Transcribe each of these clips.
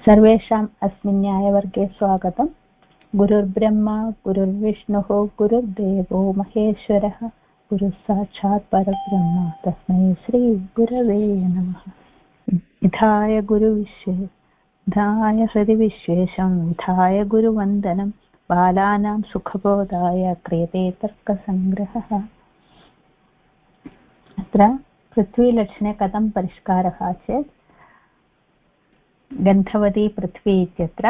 सर्वेषाम् अस्मिन् न्यायवर्गे स्वागतम्। गुरुर्ब्रह्मा गुरुर्विष्णुः गुरुर्देवो महेश्वरः गुरुः साक्षात् परब्रह्म तस्मै श्रीगुरवे नमः। विधाय हृदि विश्वेशं विधाय गुरुवन्दनं बालानां सुखबोधाय क्रियते तर्कसङ्ग्रहः। अत्र पृथ्वीलक्षणे कथं परिष्कारः चेत् गन्धवती पृथ्वी इत्यत्र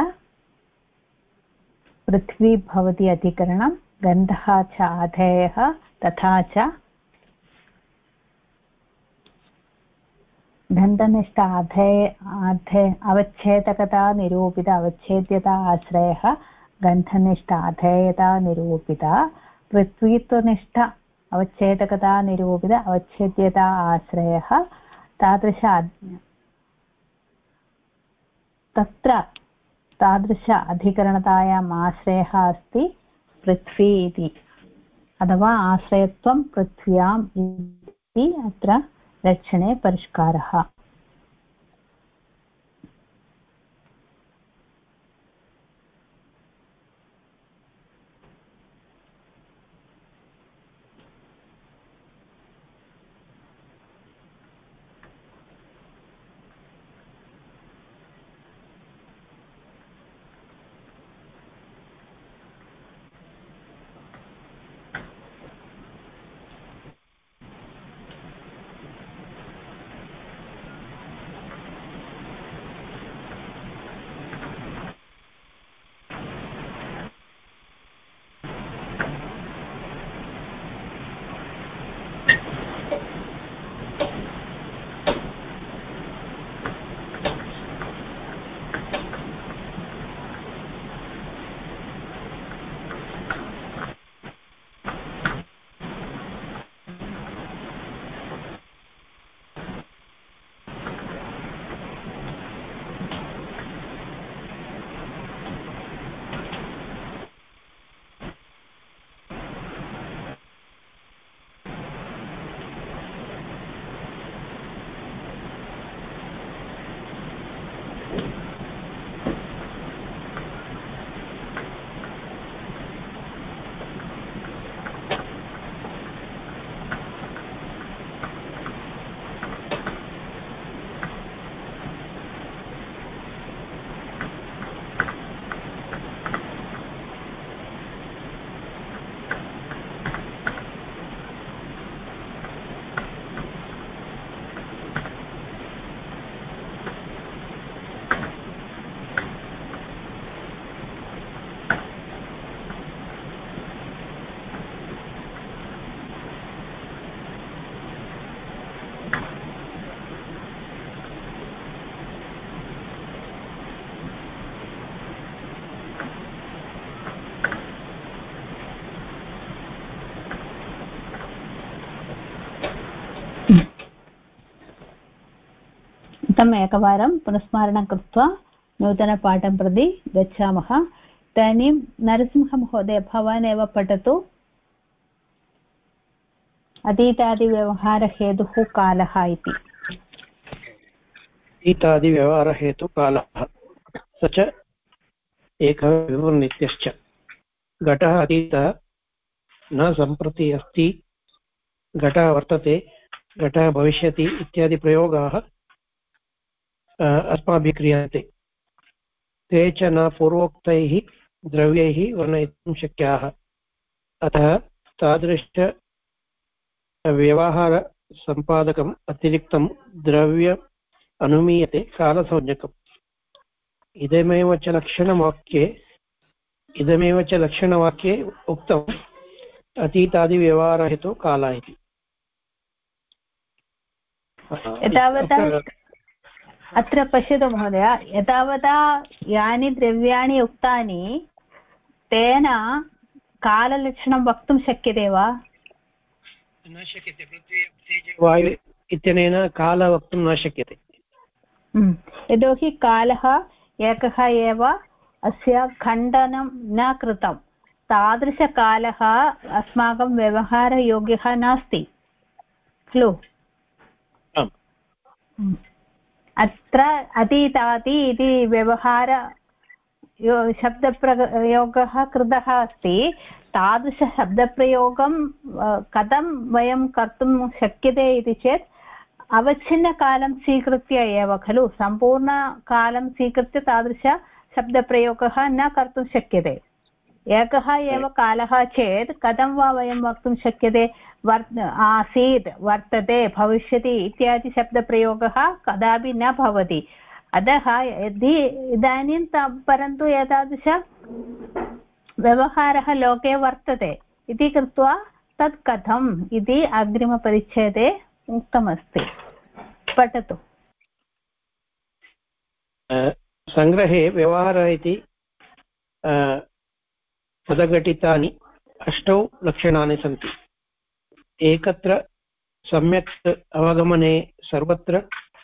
पृथ्वी भवति अधिकरणं, गन्धः च आधेयः, तथा च गन्धनिष्ठ अवच्छेदकता निरूपित अवच्छेद्यता आश्रयः, गन्धनिष्ठ आधेयता निरूपित पृथ्वीत्वनिष्ठ अवच्छेदकता निरूपित अवच्छेद्यता आश्रयः। तादृश अधिकरणतायाम् आश्रयः अस्ति पृथ्वी इति, अथवा आश्रयत्वं पृथ्व्याम् इति अत्र लक्षणे परिष्कारः। एकवारं पुनस्मारणं कृत्वा नूतनपाठं प्रति गच्छामः। इदानीं नरसिंहमहोदय, भवान् एव पठतु। अतीतादिव्यवहारहेतुः कालः इति। अतीतादिव्यवहारहेतुः कालः स च एकः विवृनित्यश्च। घटः अतीतः न सम्प्रति अस्ति, घटः वर्तते, घटः भविष्यति इत्यादि प्रयोगाः अस्माभिः क्रियन्ते। ते च न पूर्वोक्तैः द्रव्यैः वर्णयितुं शक्याः। अतः तादृश व्यवहारसम्पादकम् अतिरिक्तं द्रव्य अनुमीयते कालसंज्ञकम्। इदमेव च लक्षणवाक्ये उक्तम् अतीतादिव्यवहारहेतुः कालः इति। अत्र पश्यतु महोदय, एतावता यानि द्रव्याणि उक्तानि तेन काललक्षणं वक्तुं शक्यते वा? न शक्यते। पृथ्वी वायु इत्यनेन कालः वक्तुं न शक्यते। यतोहि कालः एकः एव, अस्य खण्डनं न कृतं। तादृशकालः अस्माकं व्यवहारयोग्यः नास्ति खलु। अत्र अतीताति इति व्यवहार शब्दप्रयोगः कृतः अस्ति तादृशशब्दप्रयोगं कथं वयं कर्तुं शक्यते इति चेत् अवच्छिन्नकालं स्वीकृत्य एव खलु सम्पूर्णकालं स्वीकृत्य तादृशशब्दप्रयोगः न कर्तुं शक्यते एकः एव कालः चेत् कथं वा वयं वक्तुं शक्यते आसीत् वर्तते भविष्यति इत्यादि शब्दप्रयोगः कदापि न भवति अतः यदि इदानीं परन्तु एतादृश व्यवहारः लोके वर्तते इति कृत्वा तत् कथम् इति अग्रिमपरिच्छेदे उक्तमस्ति पठतु सङ्ग्रहे व्यवहारः इति पदघटितानि 8 लक्षणानि सन्ति एकत्र सम्यक् अवगमने सर्वत्र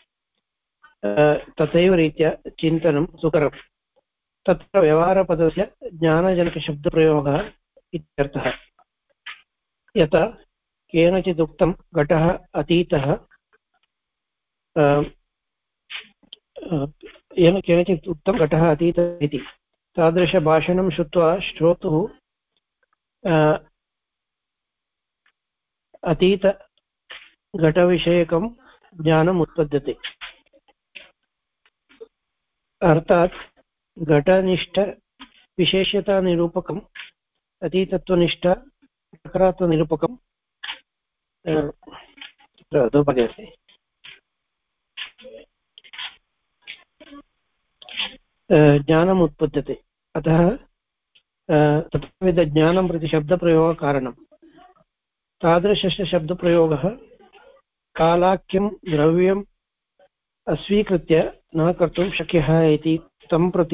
तथैव रीत्या चिन्तनं सुकरम् तत्र व्यवहारपदस्य ज्ञानजनकशब्दप्रयोगः इत्यर्थः यथा केनचिदुक्तं घटः अतीतः केनचित् उक्तं घटः अतीतः इति तादृशभाषणं श्रुत्वा श्रोतुः अतीतघटविषयकं ज्ञानम् उत्पद्यते अर्थात् घटनिष्ठविशेष्यतानिरूपकम् अतीतत्वनिष्ठ प्रकारात्वनिरूपकं अधोभागे अस्ति ज्ञानम् उत्पद्यते अतः तत्त्वविदज्ञानं प्रति शब्दप्रयोगकारणं तादृशस्य शब्दप्रयोगः कालाख्यं द्रव्यम् अस्वीकृत्य न कर्तुं शक्यः इति तं प्रति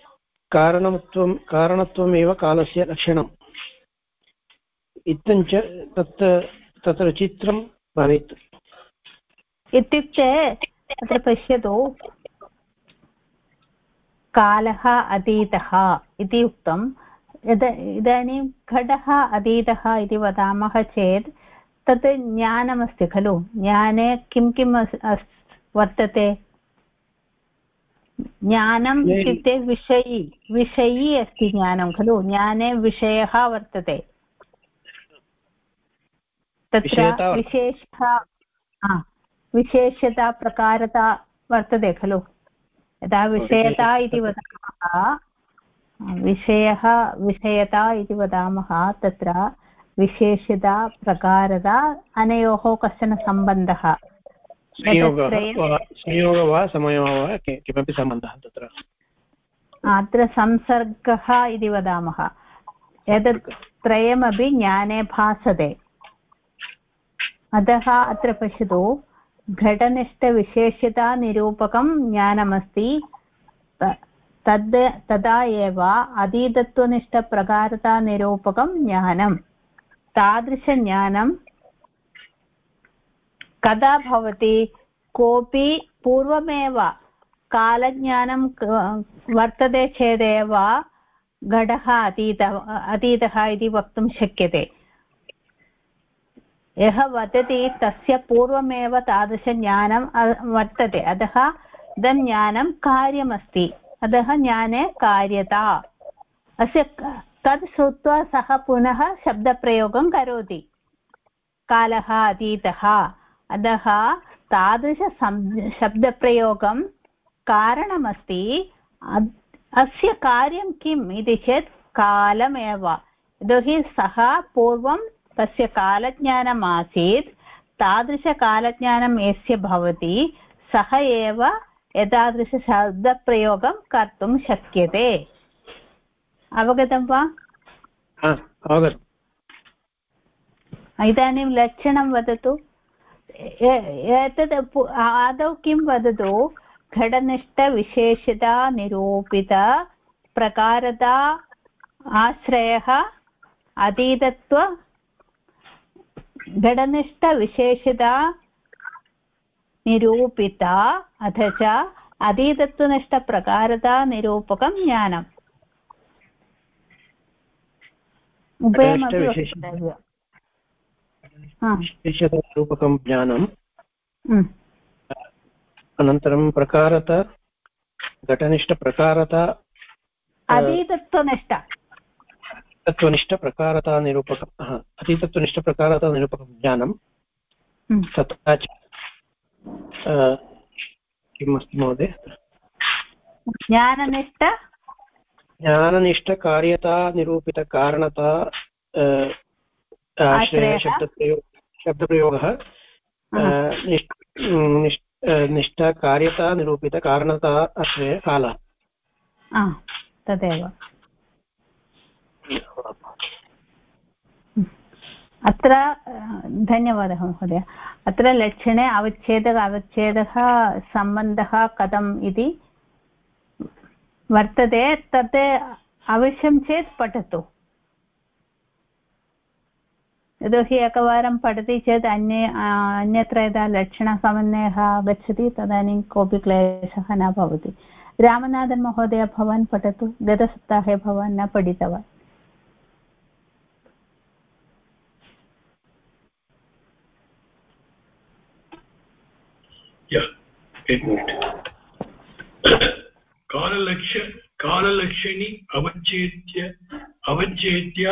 कारणत्वमेव कालस्य लक्षणम् इत्थञ्च तत्र चित्रं भवेत् इत्युक्ते अत्र पश्यतु कालः अतीतः इति उक्तं इदानीं घटः अतीतः इति वदामः चेत् तत् ज्ञानमस्ति खलु ज्ञाने किं किं वर्तते ज्ञानम् इत्युक्ते विषयी अस्ति ज्ञानं खलु ज्ञाने विषयः वर्तते तत्र विशेषता प्रकारता वर्तते खलु यदा विषयता इति वदामः विषयता इति वदामः तत्र विशेषता प्रकारता अनयोः कश्चन सम्बन्धः संयोगः वा समयो वा किमपि सम्बन्धः तत्र अत्र संसर्गः इति वदामः एतत् त्रयमपि ज्ञाने भासते अतः अत्र पश्यतु घटनिष्ठविशेष्यतानिरूपकं ज्ञानमस्ति तदा एव अतीतत्वनिष्ठप्रकारतानिरूपकं ज्ञानं तादृशज्ञानं कदा भवति कोऽपि पूर्वमेव कालज्ञानं वर्तते चेदेव घटः अतीतः इति वक्तुं शक्यते यः वदति तस्य पूर्वमेव तादृशज्ञानं वर्तते अतः इदं ज्ञानं कार्यमस्ति अतः ज्ञाने कार्यता अस्य तद् श्रुत्वा सः पुनः शब्दप्रयोगं करोति कालः अतीतः अतः तादृशशब्दप्रयोगं कारणमस्ति अस्य कार्यं किम् इति चेत् कालमेव यतोहि सः पूर्वं तस्य कालज्ञानम् आसीत् तादृशकालज्ञानं यस्य भवति सः एव एतादृशशब्दप्रयोगं कर्तुं शक्यते अवगतं वा इदानीं लक्षणं वदतु एतद् आदौ किं वदतु घटनिष्ठविशेषता निरूपित प्रकारता आश्रयः अतीतत्व घटनिष्ठविशेषता निरूपिता अथ च अतीतत्वनिष्ठप्रकारता निरूपकं ज्ञानम् उभयमपि वक्तव्यं विशेषतानिरूपकं ज्ञानं अनन्तरं प्रकारता घटनिष्ठप्रकारता अतीतत्वनिष्ठप्रकारतानिरूपकम् अतीतत्वनिष्ठप्रकारतानिरूपकं ज्ञानं तथा च किम् अस्ति महोदय ज्ञाननिष्ठकार्यतानिरूपितकारणता शब्दप्रयोगः निष्ठकार्यतानिरूपितकारणता आश्रय कालः तदेव अत्र धन्यवादः महोदय अत्र लक्षणे अवच्छेदः सम्बन्धः कथम् इति वर्तते तत् अवश्यं चेत् पठतु यतोहि एकवारं पठति चेत् अन्यत्र यदा लक्षणसमन्वयः आगच्छति तदानीं कोऽपि क्लेशः न भवति रामनाथन् महोदय भवान् पठतु गतसप्ताहे भवान् न पठितवान् काललक्षणी अवच्छेद्य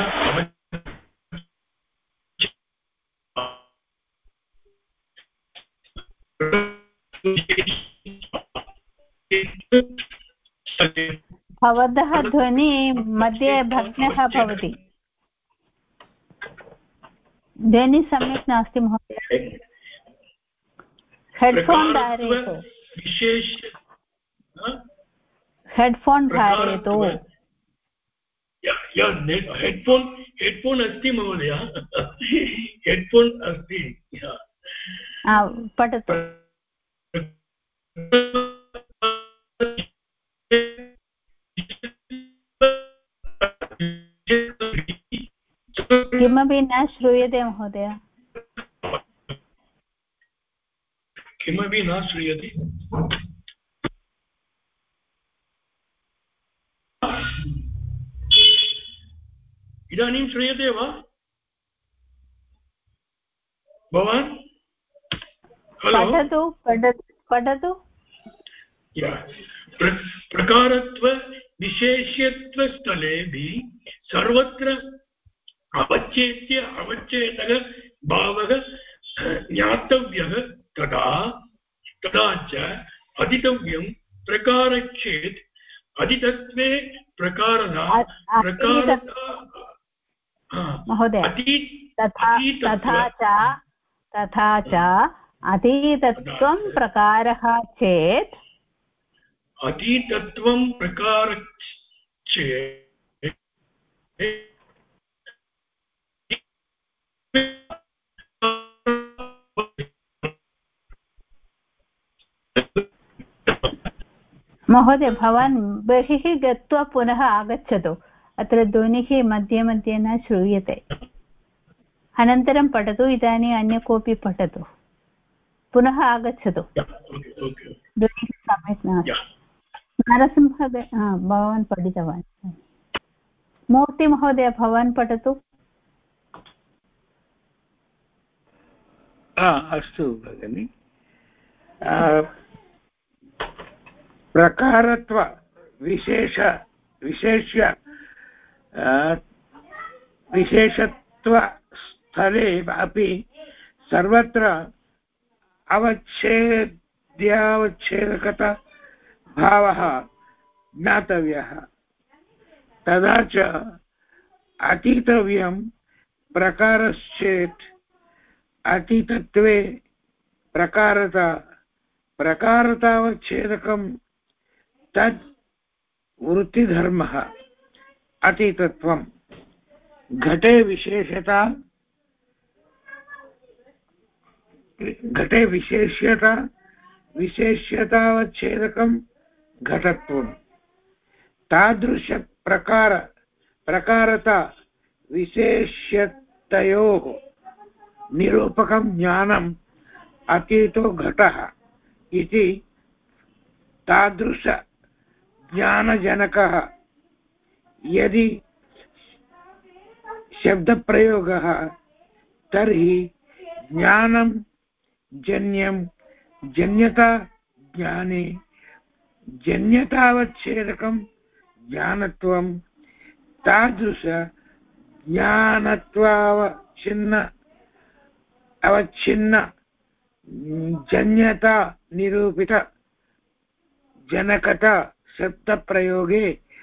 भवतः ध्वनि मध्ये भग्नः भवति ध्वनि सम्यक् नास्ति महोदय हेड्फोन् धारयतु हेड्फोन् धारयतु हेड्फोन् अस्ति महोदय हेड्फोन् अस्ति पठतु किमपि न श्रूयते महोदय किमपि न श्रूयते इदानीं श्रूयते वा भवान् पठतु प्रकारत्व विशेष्यत्वस्थलेऽपि सर्वत्र अवच्छेदः भावः ज्ञातव्यः तदा च अदितव्यं प्रकारच्छेत् अदितत्वे महोदय तथा च अतीतत्वं प्रकारः चेत् अतीतत्वं प्रकारच्छेत् महोदय भवान् बहिः गत्वा पुनः आगच्छतु अत्र ध्वनिः मध्ये मध्ये न श्रूयते अनन्तरं पठतु इदानीम् अन्य कोऽपि पठतु पुनः आगच्छतु ध्वनिः सम्यक् नास्ति नरसिंह भवान् पठितवान् मूर्तिमहोदय भवान् पठतु अस्तु भगिनि प्रकारत्व विशेषत्वस्थले अपि सर्वत्र अवच्छेद्यावच्छेदकता भावः ज्ञातव्यः तदा च अतीतव्यं प्रकारश्चेत् अतीतत्वे प्रकारतावच्छेदकं तद् वृत्तिधर्मः अतीतत्वं घटे विशेष्यतावच्छेदकं घटत्वं प्रकारता विशेष्यतयोः निरूपकं ज्ञानम् अतीतो घटः इति तादृश ज्ञानजनकः यदि शब्दप्रयोगः तर्हि ज्ञानं जन्यता ज्ञाने जन्यतावच्छेदकं ज्ञानत्वं तादृश अवच्छिन्न जन्यता निरूपित जनकता शब्दप्रयोगे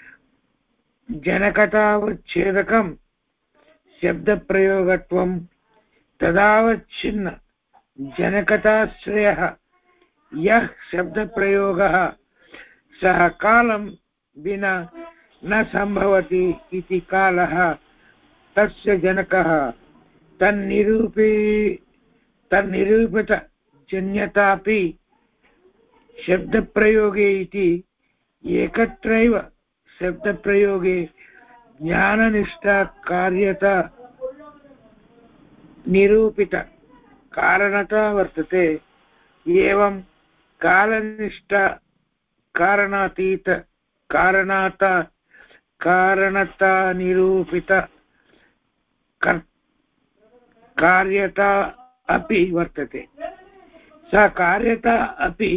जनकतावच्छेदकं शब्दप्रयोगत्वं तदावच्छिन्न जनकताश्रयः यः शब्दप्रयोगः सः कालं विना न संभवति इति कालः तस्य जनकः तन्निरूपित जन्यतापि शब्दप्रयोगे इति एकत्रैव शब्दप्रयोगे ज्ञाननिष्ठा कार्यता निरूपित कारणता वर्तते। एवं कालनिष्ठा कारणातीत कारणता निरूपित कार्यता अपि वर्तते। सा कार्यता अपि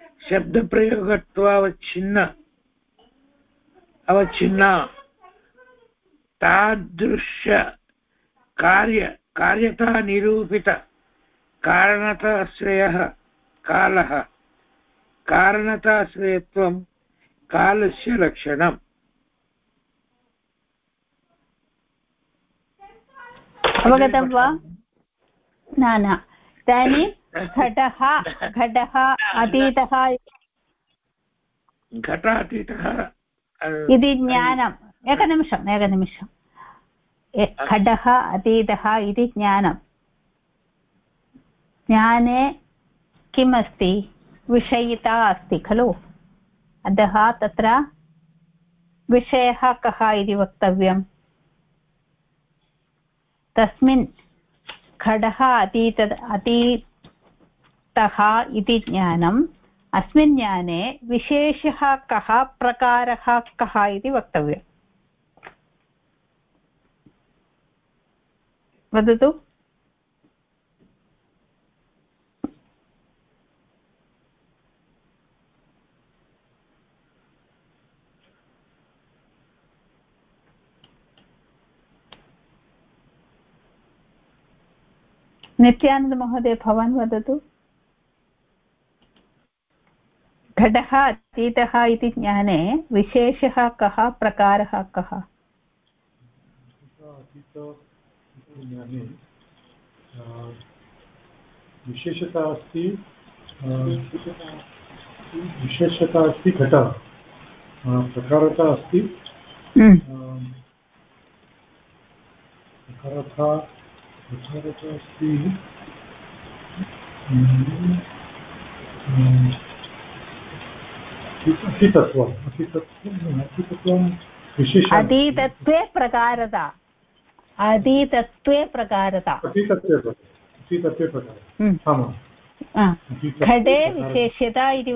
अवच्छिन्ना तादृश कार्यता निरूपित कारणताश्रयः कालः कारणताश्रयत्वं कालस्य लक्षणम्। अवगतं वा? न इदानीं घटः अतीतः घटातीतः इति ज्ञानम्। एकनिमिषं घटः अतीतः इति ज्ञानं। ज्ञाने किम् अस्ति? विषयिता अस्ति खलु। अतः तत्र विषयः कः इति वक्तव्यम्। तस्मिन् घटः अतीतः इति ज्ञानम्। अस्मिन् ज्ञाने विशेषः कः, प्रकारः कः इति वक्तव्यम्। वदतु। नित्यानन्द महोदय, भवान् वदतु। घटः अतीतः इति ज्ञाने विशेषः कः, प्रकारः कः? विशेषता अस्ति घटः, प्रकारता अस्ति अतीतत्वे प्रकारता। घटे विशेष्यता इति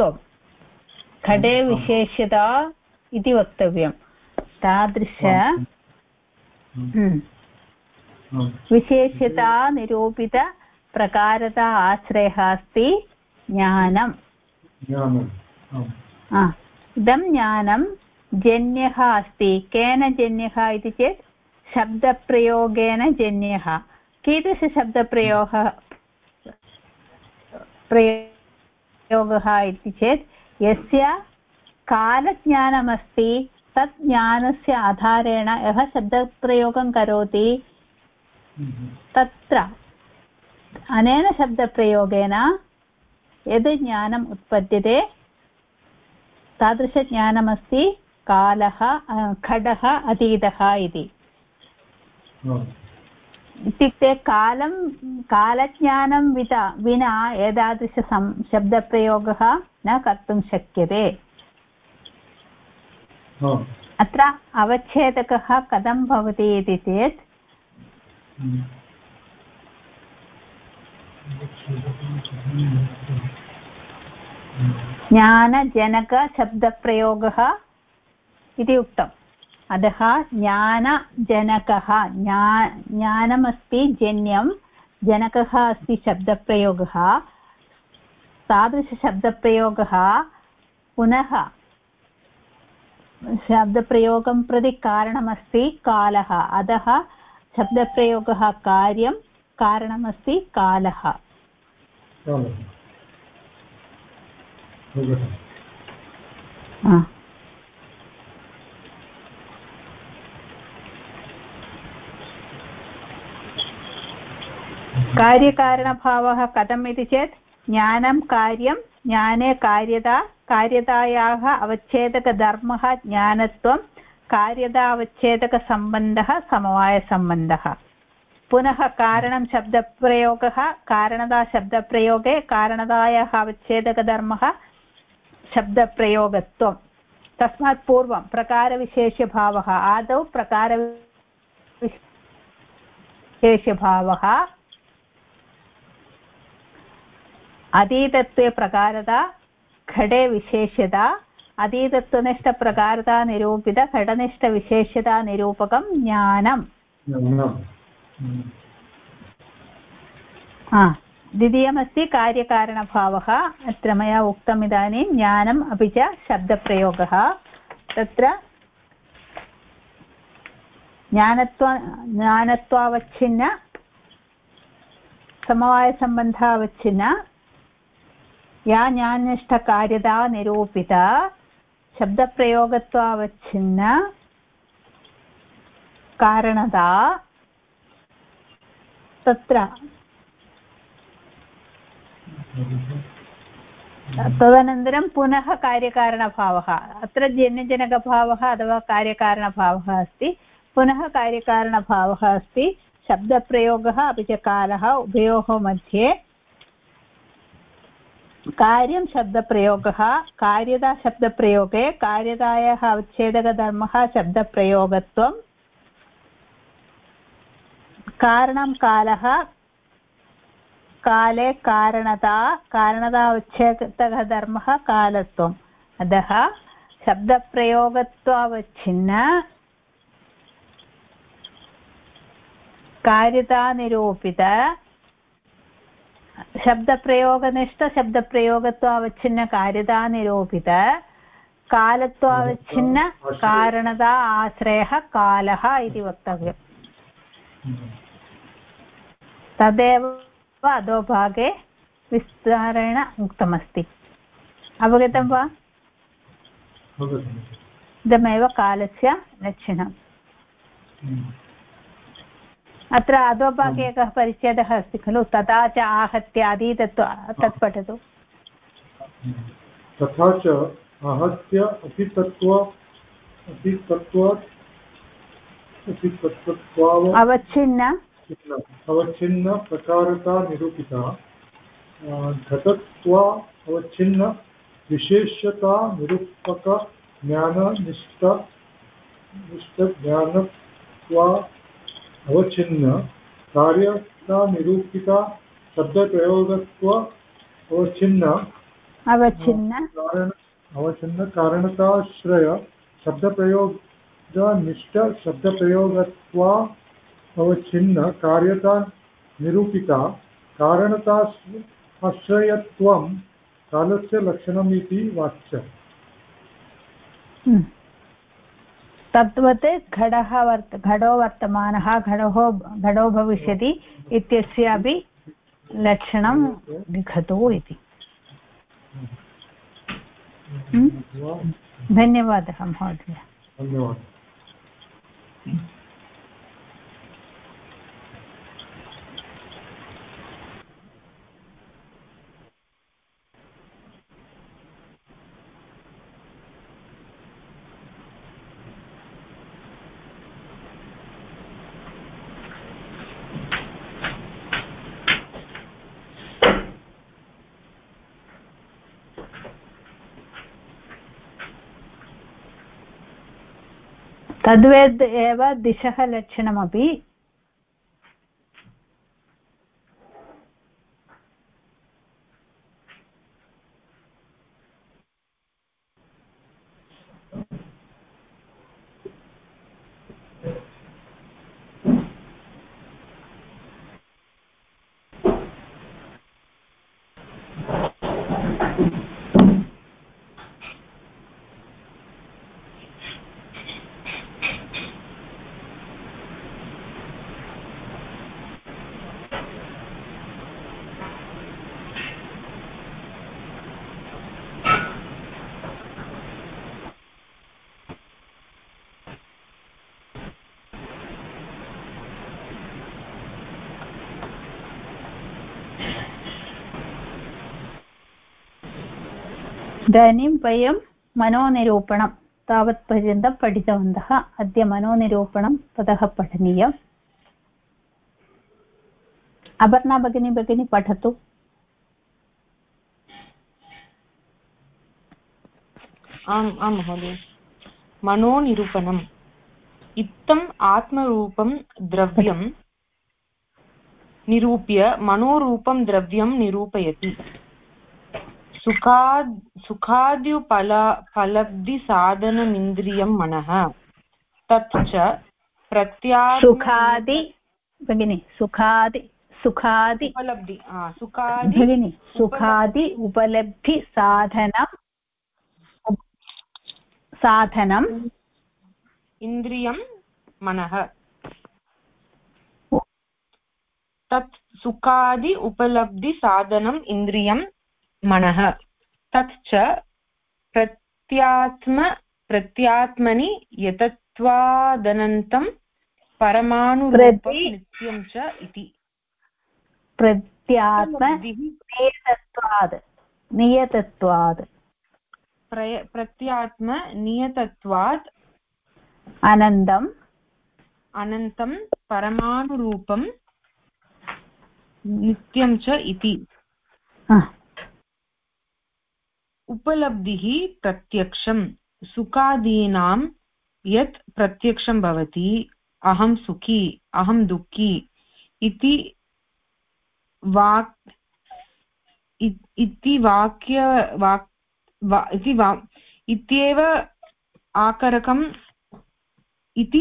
वक्तव्यं। तादृश विशेष्यता निरूपित प्रकारता आश्रयः अस्ति ज्ञानम्। इदं ज्ञानं जन्यः अस्ति। केन जन्यः इति चेत् शब्दप्रयोगेन जन्यः। कीदृशशब्दप्रयोगः इति चेत् यस्य कालज्ञानमस्ति तत् ज्ञानस्य आधारेण यः शब्दप्रयोगं करोति तत्र अनेन शब्दप्रयोगेन यद् ज्ञानम् उत्पद्यते तादृशज्ञानमस्ति कालः, घटः अतीतः इति। इत्युक्ते कालज्ञानं विना एतादृश शब्दप्रयोगः न कर्तुं शक्यते। अत्र अवच्छेदकः कथं भवति इति चेत् ज्ञानजनकशब्दप्रयोगः इति उक्तम्। अतः ज्ञानजनकः, ज्ञानमस्ति जन्यं, जनकः अस्ति शब्दप्रयोगः। तादृशशब्दप्रयोगः पुनः शब्दप्रयोगं प्रति कारणमस्ति कालः अतः शब्दप्रयोगः कार्यं कारणमस्ति कालः कार्यकारणभावः कथम् इति चेत् ज्ञानं कार्यं ज्ञाने कार्यता कार्यतायाः अवच्छेदकधर्मः ज्ञानत्वं कार्यतावच्छेदकसम्बन्धः समवायसम्बन्धः पुनः कारणं शब्दप्रयोगः कारणता शब्दप्रयोगे कारणतायाः अवच्छेदकधर्मः शब्दप्रयोगत्वं तस्मात् पूर्वं प्रकारविशेष्यभावः आदौ प्रकारविशेष्यभावः अतीतत्वे प्रकारता घटे विशेष्यता अतीतत्वनिष्ठप्रकारता निरूपित घटनिष्ठविशेष्यता निरूपकं ज्ञानम् द्वितीयमस्ति कार्यकारणभावः अत्र मया उक्तम् इदानीं ज्ञानम् अपि च शब्दप्रयोगः तत्र ज्ञानत्वावच्छिन्न समवायसम्बन्धावच्छिन्न या ज्ञाननिष्ठकार्यता निरूपिता शब्दप्रयोगत्वावच्छिन्न कारणता तत्र तदनन्तरं पुनः कार्यकारणभावः अत्र जन्यजनकभावः अथवा कार्यकारणभावः अस्ति पुनः कार्यकारणभावः अस्ति शब्दप्रयोगः अपि च कालः उभयोः मध्ये कार्यं शब्दप्रयोगः कार्यता शब्दप्रयोगे कार्यतायाः अवच्छेदकधर्मः शब्दप्रयोगत्वं कारणं कालः काले कारणता कारणतावच्छेदकधर्मः कालत्वम् अतः शब्दप्रयोगत्वावच्छिन्न कार्यतानिरूपित शब्दप्रयोगनिष्ठ शब्दप्रयोगत्वावच्छिन्न कार्यतानिरूपित कालत्वावच्छिन्न कारणता आश्रयः कालः इति वक्तव्यम् तदेव अधोभागे विस्तारेण उक्तमस्ति अवगतं वा इदमेव कालस्य लक्षणम् अत्र अधोभागे एकः परिच्छेदः अस्ति खलु तथा च आहत्य अधीतत्व तत् पठतु तथा च आहत्य अवच्छिन्न प्रकारता निरूपिता घटत्वा अवच्छिन्न विशेष्यता निरूपक ज्ञाननिष्ठ ज्ञानत्वा अवच्छिन्न कार्यता निरूपिता शब्दप्रयोगत्व अवच्छिन्न कारणताश्रय शब्दप्रयोगनिष्ठ शब्दप्रयोगत्वा अवच्छिन्न कार्यता निरूपिता कारणताश्रयत्वं कालस्य लक्षणम् इति वाच्यम् तद्वत् घटो वर्तमानः घटो भविष्यति इत्यस्यापि लक्षणं लिखतु इति धन्यवादः महोदय धन्यवादः तद्वेद एव दिशः लक्षणमपि इदानीं वयं मनोनिरूपणं तावत्पर्यन्तं पठितवन्तः। अद्य मनोनिरूपणं ततः पठनीयम्। अपर्णा भगिनी पठतु। आम् महोदय। मनोनिरूपणम् इत्थम् आत्मरूपं द्रव्यं निरूप्य मनोरूपं द्रव्यं निरूपयति। सुखाद्युपलब्धिसाधनमिन्द्रियं मनः तत् च सुखादि उपलब्धि साधनम् इन्द्रियं मनः तत् सुखादि उपलब्धि साधनम् इन्द्रियं मनः तत् च प्रत्यात्मनि यतत्वादनन्तं परमाणुरूपं नित्यं च इति। प्रत्यात्मनियतत्वात् अनन्तं परमाणुरूपं नित्यं च इति। उपलब्धिः प्रत्यक्षं सुखादीनां यत् प्रत्यक्षं भवति अहं सुखी अहं दुःखी इति इत्येव आकारकम् इति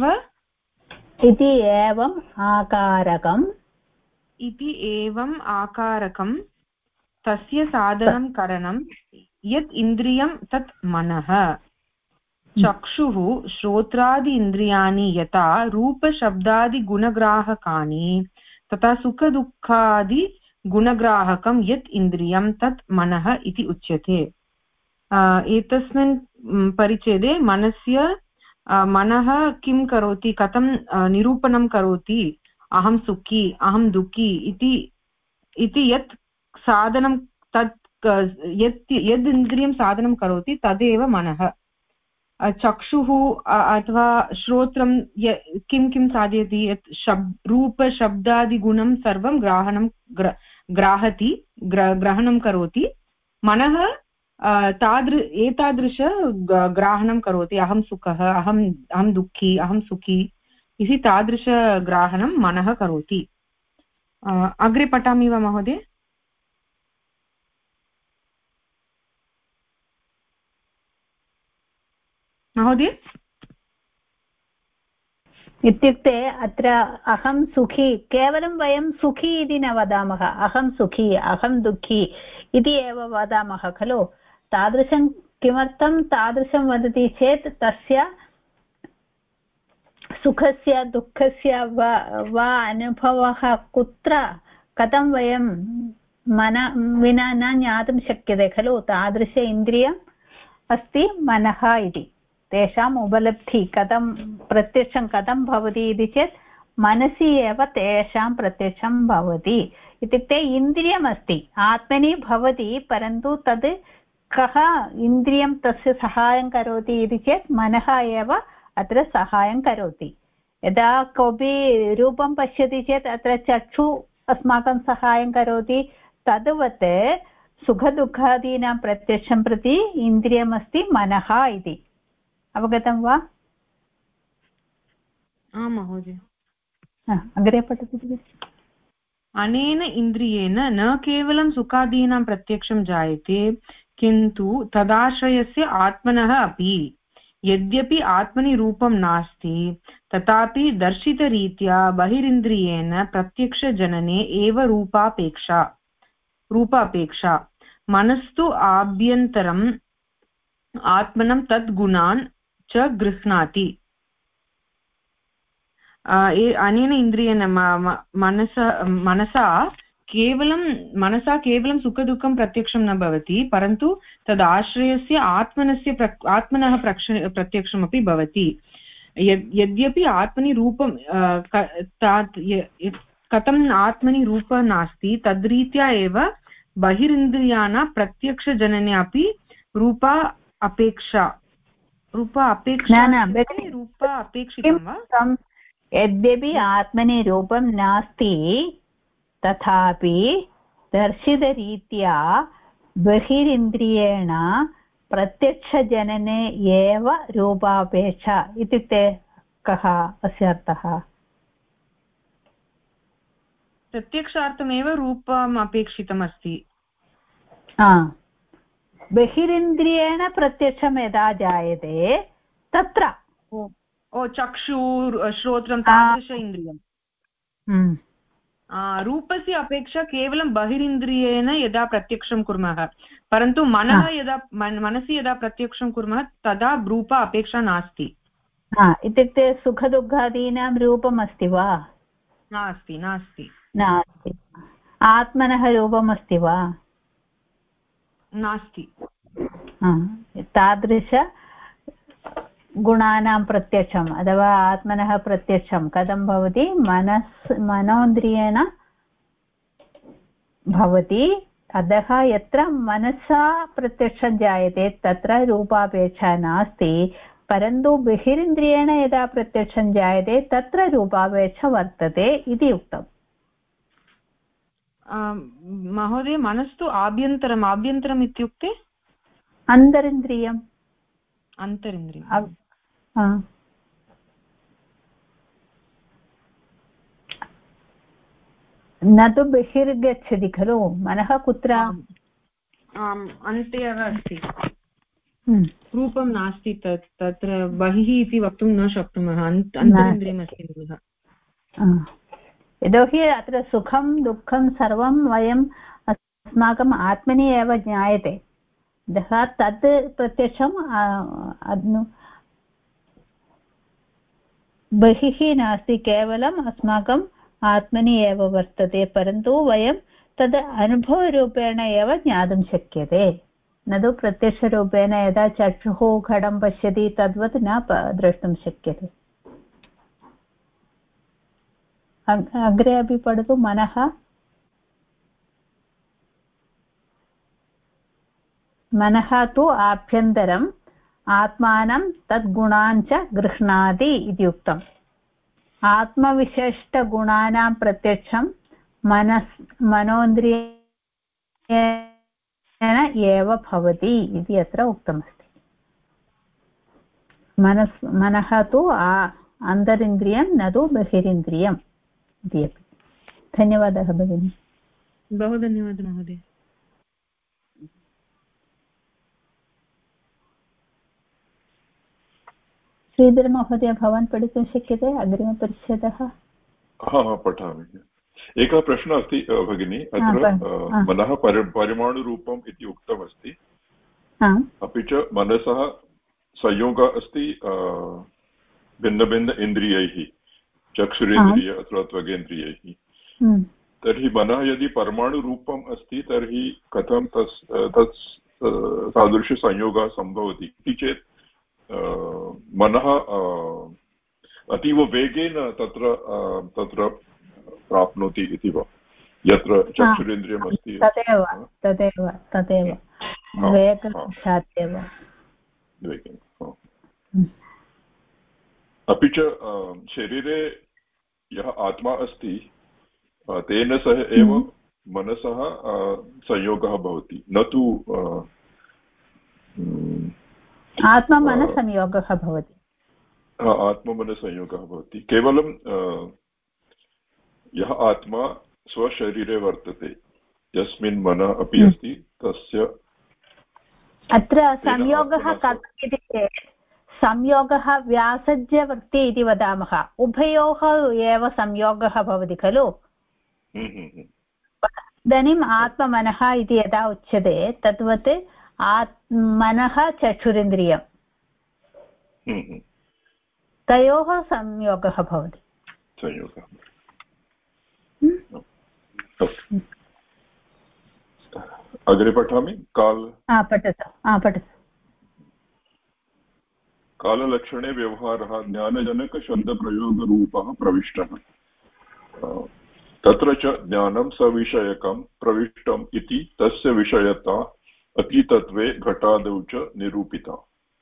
एवम् आकारकं तस्य साधनं करणं यत् इन्द्रियं तत् मनः। चक्षुः श्रोत्रादि इन्द्रियाणि यथा रूपशब्दादिगुणग्राहकानि तथा सुखदुःखादि गुणग्राहकं यत् इन्द्रियं तत् मनः इति उच्यते। एतस्मिन् परिच्छेदे मनः किं करोति, कथं निरूपणं करोति, अहं सुखी अहं दुःखी इति यत् साधनं तत् यद् इन्द्रियं साधनं करोति तदेव मनः। चक्षुः अथवा श्रोत्रं किं साधयति, यत् रूपशब्दादिगुणं सर्वं ग्रहणं करोति। मनः एतादृश ग्रहणं करोति, अहं सुखः अहं दुःखी अहं सुखी इति तादृशग्रहणं मनः करोति। अग्रे पठामि वा महोदय? महोदय इत्युक्ते अत्र अहं सुखी केवलं वयं सुखी इति न वदामः, अहं सुखी अहं दुःखी इति एव वदामः खलु। तादृशं किमर्थं तादृशं वदति चेत् तस्य सुखस्य दुःखस्य वा अनुभवः कुत्र कथं वयं मन विना न ज्ञातुं शक्यते खलु। तादृश इन्द्रियम् अस्ति मनः इति। तेषाम् उपलब्धिः कथं प्रत्यक्षं कथं भवति इति चेत् मनसि एव तेषां प्रत्यक्षं भवति। इत्युक्ते इन्द्रियमस्ति आत्मनि भवति, परन्तु तद् कः इन्द्रियं तस्य सहायं करोति इति चेत् मनः एव अत्र सहायं करोति। यदा कोऽपि रूपं पश्यति चेत् अत्र चक्षुः अस्माकं सहायं करोति, तद्वत् सुखदुःखादीनां प्रत्यक्षं प्रति इन्द्रियमस्ति मनः इति। अवगतं वा? आं महोदय। अग्रे पठतु। अनेन इन्द्रियेण न केवलं सुखादीनां प्रत्यक्षं जायते किन्तु तदाश्रयस्य आत्मनः अपि। यद्यपि आत्मनि रूपं नास्ति तथापि दर्शितरीत्या बहिरिन्द्रियेण प्रत्यक्षजनने एव रूपापेक्षा मनस्तु आभ्यन्तरम् आत्मनं तद्गुणान् च गृह्णाति। अनेन इन्द्रियेण मनसा केवलं सुखदुःखं प्रत्यक्षं न भवति, परन्तु तदाश्रयस्य आत्मनः प्रत्यक्षमपि भवति। यद्यपि आत्मनि रूपं कथम् आत्मनि रूपं नास्ति तद्रीत्या एव बहिरिन्द्रियाणां प्रत्यक्षजनने अपि रूपा अपेक्षा रूप अपेक्षितं वा? यद्यपि आत्मनि रूपं नास्ति तथापि दर्शितरीत्या बहिरिन्द्रियेण प्रत्यक्षजनने एव रूपापेक्षा इत्युक्ते कः अस्य अर्थः? प्रत्यक्षार्थमेव रूपम् अपेक्षितमस्ति। बहिरिन्द्रियेण प्रत्यक्षं यदा जायते तत्र चक्षुः श्रोत्रं तादृश इन्द्रियं रूपस्य अपेक्षा केवलं बहिरिन्द्रियेण यदा प्रत्यक्षं कुर्मः, परन्तु मनसि यदा प्रत्यक्षं कुर्मः तदा रूप अपेक्षा नास्ति। इत्युक्ते सुखदुःखादीनां रूपम् अस्ति वा? नास्ति नास्ति नास्ति। आत्मनः रूपम् अस्ति वा? नास्ति। तादृश गुणानां प्रत्यक्षम् अथवा आत्मनः प्रत्यक्षं कथं भवति? मनोन्द्रियेण भवति। अतः यत्र मनसा प्रत्यक्षं जायते तत्र रूपापेक्षा नास्ति, परन्तु बहिरिन्द्रियेण यदा प्रत्यक्षं जायते तत्र रूपापेक्षा वर्तते इति उक्तम्। महोदय, मनस्तु आभ्यन्तरम् इत्युक्ते अन्तरिन्द्रियम्। न तु बहिर्गच्छति खलु, मनः कुत्र? अन्ते एव अस्ति। रूपं नास्ति तत्र बहिः इति वक्तुं न शक्नुमः, अन्तरिन्द्रियमस्ति मनः। यतोहि अत्र सुखं दुःखं सर्वं वयम् अस्माकम् आत्मनि एव ज्ञायते, अतः तत् प्रत्यक्षं बहिः नास्ति, केवलम् अस्माकम् आत्मनि एव वर्तते, परन्तु वयं तद् अनुभवरूपेण एव ज्ञातुं शक्यते, न तु प्रत्यक्षरूपेण। यदा चक्षुः घटं पश्यति तद्वत् न द्रष्टुं शक्यते। अग्रे अपि पठतु। मनः तु आभ्यन्तरम् आत्मानं तद्गुणान् च गृह्णाति इति उक्तम्। आत्मविशिष्टगुणानां प्रत्यक्षं मनोन्द्रियेण एव भवति इति अत्र उक्तमस्ति। मनः तु अन्तरिन्द्रियं न तु बहिरिन्द्रियम् इति अपि। धन्यवादः भगिनी। बहु धन्यवादः महोदय। श्रीधर महोदय, भवान् पठितुं शक्यते अग्रिमपरिच्छेदः? पठामि। एकः प्रश्नः अस्ति भगिनी। अत्र मनः परिमाणुरूपम् इति उक्तमस्ति, अपि च मनसः संयोगः अस्ति भिन्नभिन्न इन्द्रियैः, चक्षुरेन्द्रिय अथवा त्वगेन्द्रियैः। तर्हि मनः यदि परमाणुरूपम् अस्ति तर्हि कथं तत् तादृशसंयोगः सम्भवति इति चेत् मनः अतीव वेगेन तत्र प्राप्नोति इति वा, यत्र चक्षुरेन्द्रियम् अस्ति? तदेव वेगेन। अपि च शरीरे यः आत्मा अस्ति तेन सह एव मनसः संयोगः भवति, न तु आत्ममनसंयोगः भवति। आत्ममनसंयोगः भवति। केवलं यः आत्मा स्वशरीरे वर्तते, यस्मिन् मनः अपि अस्ति, तस्य अत्र संयोगः कथम् इति चेत् संयोगः व्यासज्यवृत्ति इति वदामः। उभयोः एव संयोगः भवति खलु। इदानीम् आत्ममनः इति यदा उच्यते तद्वत् मनः चक्षुरिन्द्रियं तयोः संयोगः भवति। अग्रे पठामि। पठतु। काललक्षणे व्यवहारः ज्ञानजनकशब्दप्रयोगरूपः प्रविष्टः। तत्र च ज्ञानं सविषयकं प्रविष्टम् इति तस्य विषयता अतीतत्वे घटादौ च निरूपिता।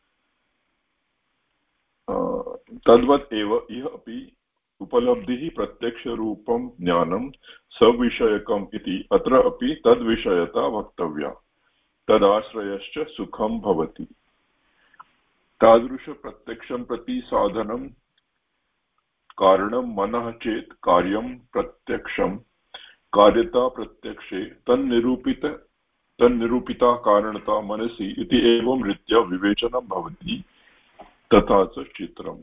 तद्वत् एव इह अपि उपलब्धिः प्रत्यक्षरूपं ज्ञानं सविषयकम् इति अत्र अपि तद्विषयता वक्तव्या। तदाश्रयश्च सुखं भवति। तादृशप्रत्यक्षं प्रति साधनं कारणं मनः चेत् कार्यं प्रत्यक्षं कार्यता प्रत्यक्षे तन्निरूपिता कारणता मनसि इति एवं रीत्या विवेचनं भवति। तथा च चित्रम्।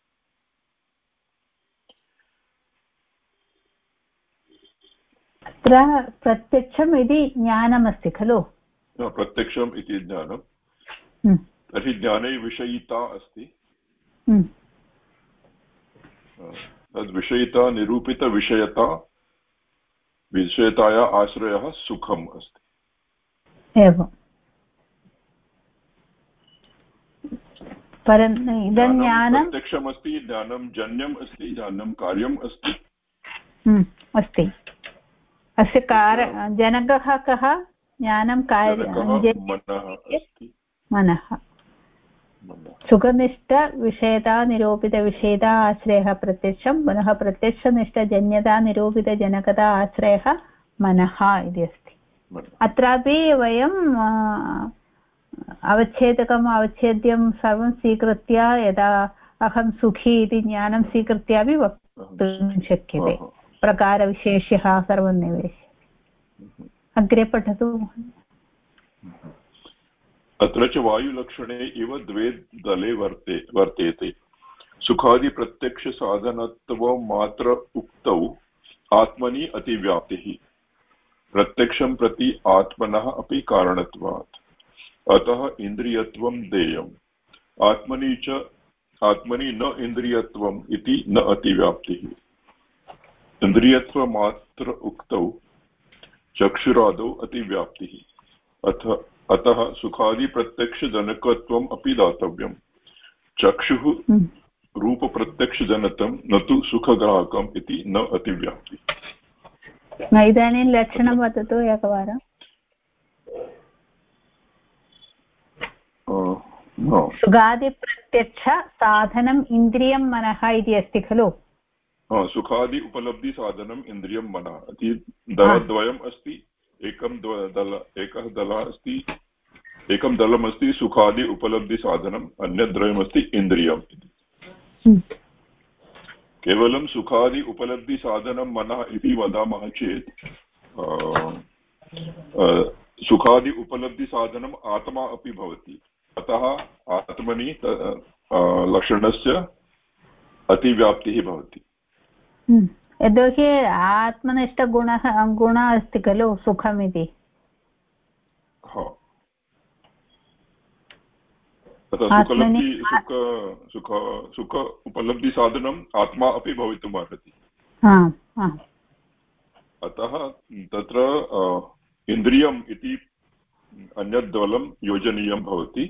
अत्र प्रत्यक्षम् इति ज्ञानमस्ति खलु? प्रत्यक्षम् इति ज्ञानं। तर्हि ज्ञाने विषयिता अस्ति। तद्विषयिता निरूपितविषयता विषयताया आश्रयः सुखम् अस्ति। एवं परन्तु इदं ज्ञानं प्रत्यक्षमस्ति, ज्ञानं जन्यम् अस्ति, ज्ञानं कार्यम् अस्ति। अस्ति। अस्य जनकः कः? ज्ञानं मनः। सुखनिष्ठविषयता निरूपितविषयता आश्रयः प्रत्यक्षं, पुनः प्रत्यक्षनिष्ठजन्यता निरूपितजनकता आश्रयः मनः इति अस्ति। अत्रापि वयं अवच्छेदकम् अवच्छेद्यं सर्वं स्वीकृत्य यदा अहं सुखी इति ज्ञानं स्वीकृत्यापि वक्तुं शक्यते। प्रकारविशेष्यः सर्वं निवेश्य। अग्रे पठतु। अत्र च वायुलक्षणे इव द्वे दले वर्तेते। सुखादिप्रत्यक्षसाधनत्वमात्र उक्तौ आत्मनि अतिव्याप्तिः, प्रत्यक्षं प्रति आत्मनः अपि कारणत्वात्। अतः इन्द्रियत्वं देयम्। आत्मनि न इन्द्रियत्वम् इति न अतिव्याप्तिः। इन्द्रियत्वमात्र उक्तौ चक्षुरादौ अतिव्याप्तिः। अतः सुखादिप्रत्यक्षजनकत्वम् अपि दातव्यम्। चक्षुः रूपप्रत्यक्षजनकं न तु सुखग्राहकम् इति न अतिव्याप्तिः। इदानीं लक्षणं वदतु एकवारं। सुखादिप्रत्यक्षसाधनम् इन्द्रियं मनः इति अस्ति खलु? सुखादि उपलब्धिसाधनम् इन्द्रियं मनः इति दलद्वयम् अस्ति। एकं दलमस्ति सुखादि उपलब्धिसाधनम्, अन्यद्वयमस्ति इन्द्रियम् इति। केवलं सुखादि उपलब्धिसाधनं मनः इति वदामः चेत् सुखादि उपलब्धिसाधनम् आत्मा अपि भवति। अतः आत्मनि लक्षणस्य अतिव्याप्तिः भवति। यतोहि आत्मनिष्ठगुणः अस्ति खलु सुखमिति। सुख उपलब्धिसाधनम् आत्मा अपि भवितुम् अर्हति। अतः तत्र इन्द्रियम् इति अन्यद् दलं योजनीयं भवति।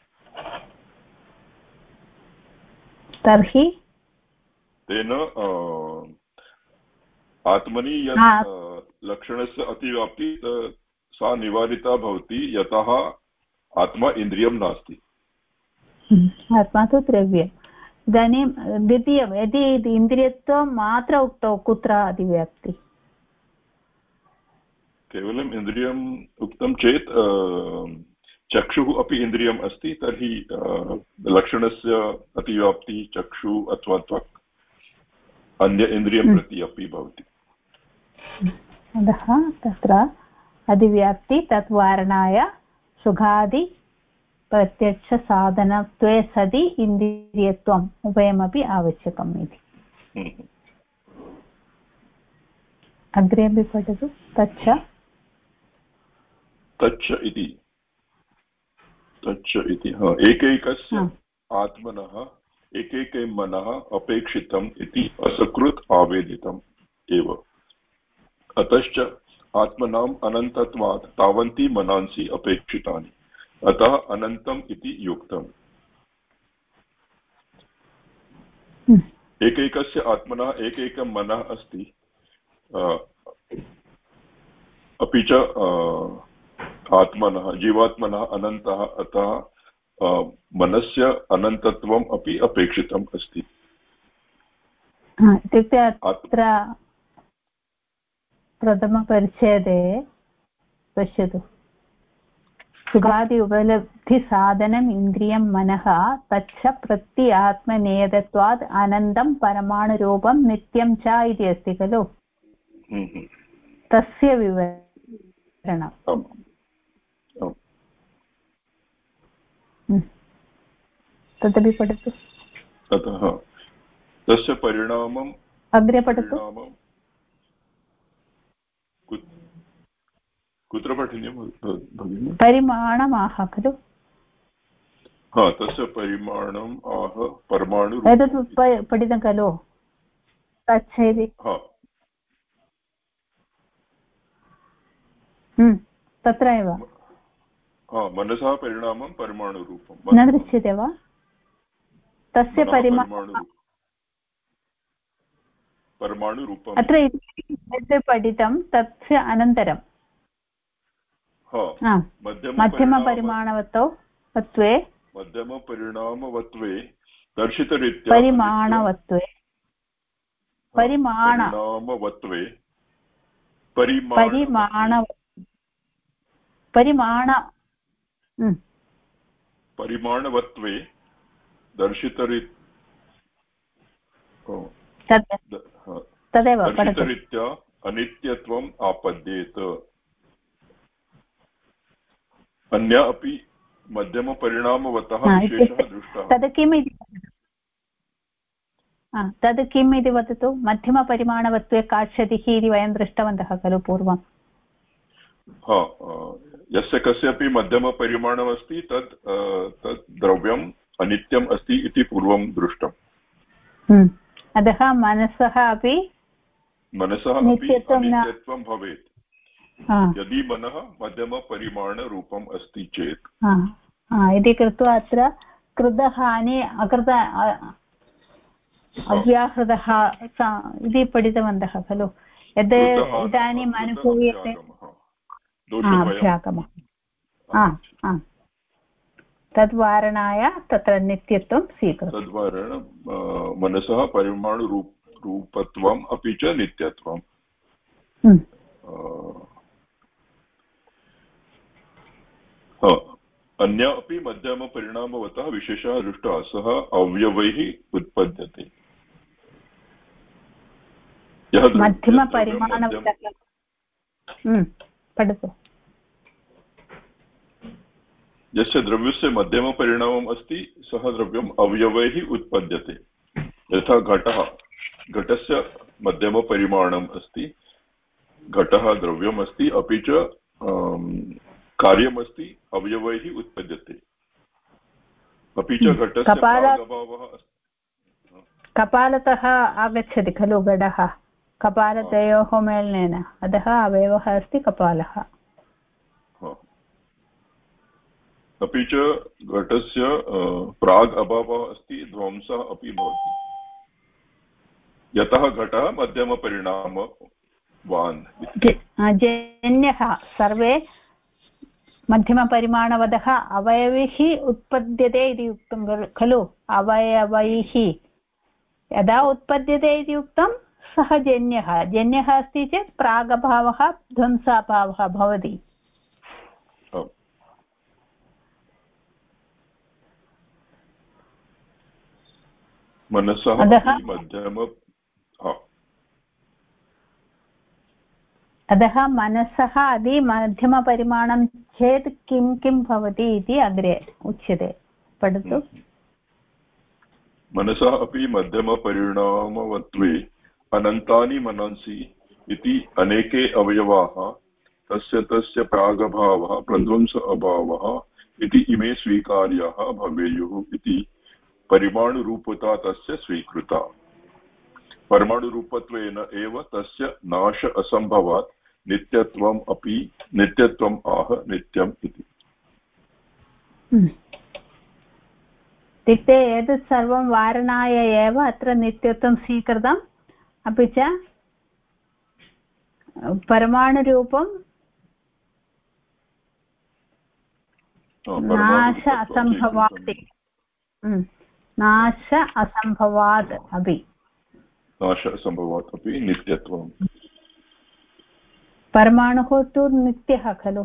तर्हि तेन आत्मनि यत् लक्षणस्य अतिव्याप्ति सा निवारिता भवति, यतः आत्मा इन्द्रियं नास्ति। आत्मा तु द्रव्यम्। इदानीं द्वितीयं, यदि इन्द्रियत्वं मात्र उक्तौ कुत्र अतिव्याप्ति? केवलम् इन्द्रियम् उक्तं चेत् चक्षुः अपि इन्द्रियम् अस्ति, तर्हि लक्षणस्य अतिव्याप्तिः चक्षुः अथवा त्वक् अन्य इन्द्रियं प्रति अपि भवति। अतः तत्र अतिव्याप्ति तद्वारणाय सुखादि प्रत्यक्षसाधनत्वे सति इन्द्रियत्वम् उभयमपि आवश्यकम् इति। अग्रे अपि पठतु। तच्च इति एकैकस्य आत्मनः एकैके मनः अपेक्षितम् इति असकृत् आवेदितम् एव। अतश्च आत्मनाम् अनन्तत्वात् तावन्ति मनांसि अपेक्षितानि, अतः अनन्तम् इति युक्तम्। एकैकस्य आत्मनः एकैकं मनः अस्ति, अपि च आत्मनः जीवात्मनः अनन्तः, अतः मनस्य अनन्तत्वम् अपि अपेक्षितम् अस्ति। इत्युक्ते अत्र प्रथमपरिच्छेदे पश्यतु, सुखादि उपलब्धिसाधनम् इन्द्रियं मनः तच्च प्रति आत्मनेयत्वात् आनन्दं परमाणुरूपं नित्यं च इति अस्ति खलु, तस्य विवरणम्। तदपि पठतु। अतः तस्य परिणामम् अग्रे पठतु। कुत्र पठनीयं भगिनि? परिमाणमाह खलु। तस्य परिमाणम् आह परमाणु। एतत् पठितं खलु तच्च इति। तत्र एव मनसः परिणामं परमाणुरूपं न दृश्यते वा? तस्य परमाणुरूपम् अत्र यद् पठितं तस्य अनन्तरं मध्यमपरिमाणवत्वे दर्शितरीत्या परिमाणवत्वे परिमाणवत्वे दर्शितरीत्या अनित्यत्वम् आपद्येत। अन्य अपि मध्यमपरिणामवतः विशेषः दृष्टः। तद् किम् इति वदतु। मध्यमपरिमाणवत्वे का क्षतिः इति वयं दृष्टवन्तः खलु पूर्वं। यस्य कस्यापि मध्यमपरिमाणमस्ति तत् द्रव्यम् अनित्यम् अस्ति इति पूर्वं दृष्टम्। अतः मनसः अपि अनित्यत्वं भवेत् यदि मनः मध्यमपरिमाणरूपम् अस्ति चेत्। इति कृत्वा अत्र कृतहानि अकृत अव्याहृतः इति पठितवन्तः खलु। यद् इदानीम् अनुभूयते अभ्यागमः, तद्वारणाय तत्र नित्यत्वं स्वीकृतं। तद्वारण मनसः परिमाणुरूपत्वम् अपि च नित्यत्वम्। अन्य अपि मध्यमपरिणामवतः विशेषः दृष्टः, सः अवयवैः उत्पद्यते। मध्यमपरिमाणवतः पठतु। यस्य द्रव्यस्य मध्यमपरिणामम् अस्ति सः द्रव्यम् अवयवैः उत्पद्यते। यथा घटस्य मध्यमपरिमाणम् अस्ति, घटः द्रव्यम् अस्ति अपि च कार्यमस्ति, अवयवैः उत्पद्यते। अपि च घटस्य प्रागभावः कपालतः आगच्छति खलु घटः, कपालतयोः मेलनेन, अतः अवयवः अस्ति कपालः। अपि च घटस्य प्राग् अभावः अस्ति, ध्वंसः अपि भवति। यतः घटः मध्यमपरिणामवान्। जन्यः सर्वे मध्यमपरिमाणवतः अवयवैः उत्पद्यते इति उक्तं खलु। अवयवैः यदा उत्पद्यते इति उक्तं सः जन्यः। जन्यः अस्ति चेत् प्रागभावः ध्वंसाभावः भवति। मनसः अतः मनसः अति मध्यमपरिमाणं चेत् किं किं भवति इति अग्रे उच्यते। पठतु। मनसः अपि मध्यमपरिणामवत्वे अनन्तानि मनसि इति अनेके अवयवाः तस्य प्रागभावः प्रध्वंस अभावः इति इमे स्वीकार्याः भवेयुः इति परिमाणुरूपता तस्य स्वीकृता। परमाणुरूपत्वेन एव तस्य नाश असम्भवात् नित्यत्वम् आह नित्यम् इति। इत्युक्ते एतत् सर्वं वारणाय एव अत्र नित्यत्वं स्वीकृतम्। अपि च परमाणुरूपं नाश असम्भवात् नाश असम्भवात् अपि नाश असम्भवात् अपि नित्यत्वम् परमाणुः तु नित्यः खलु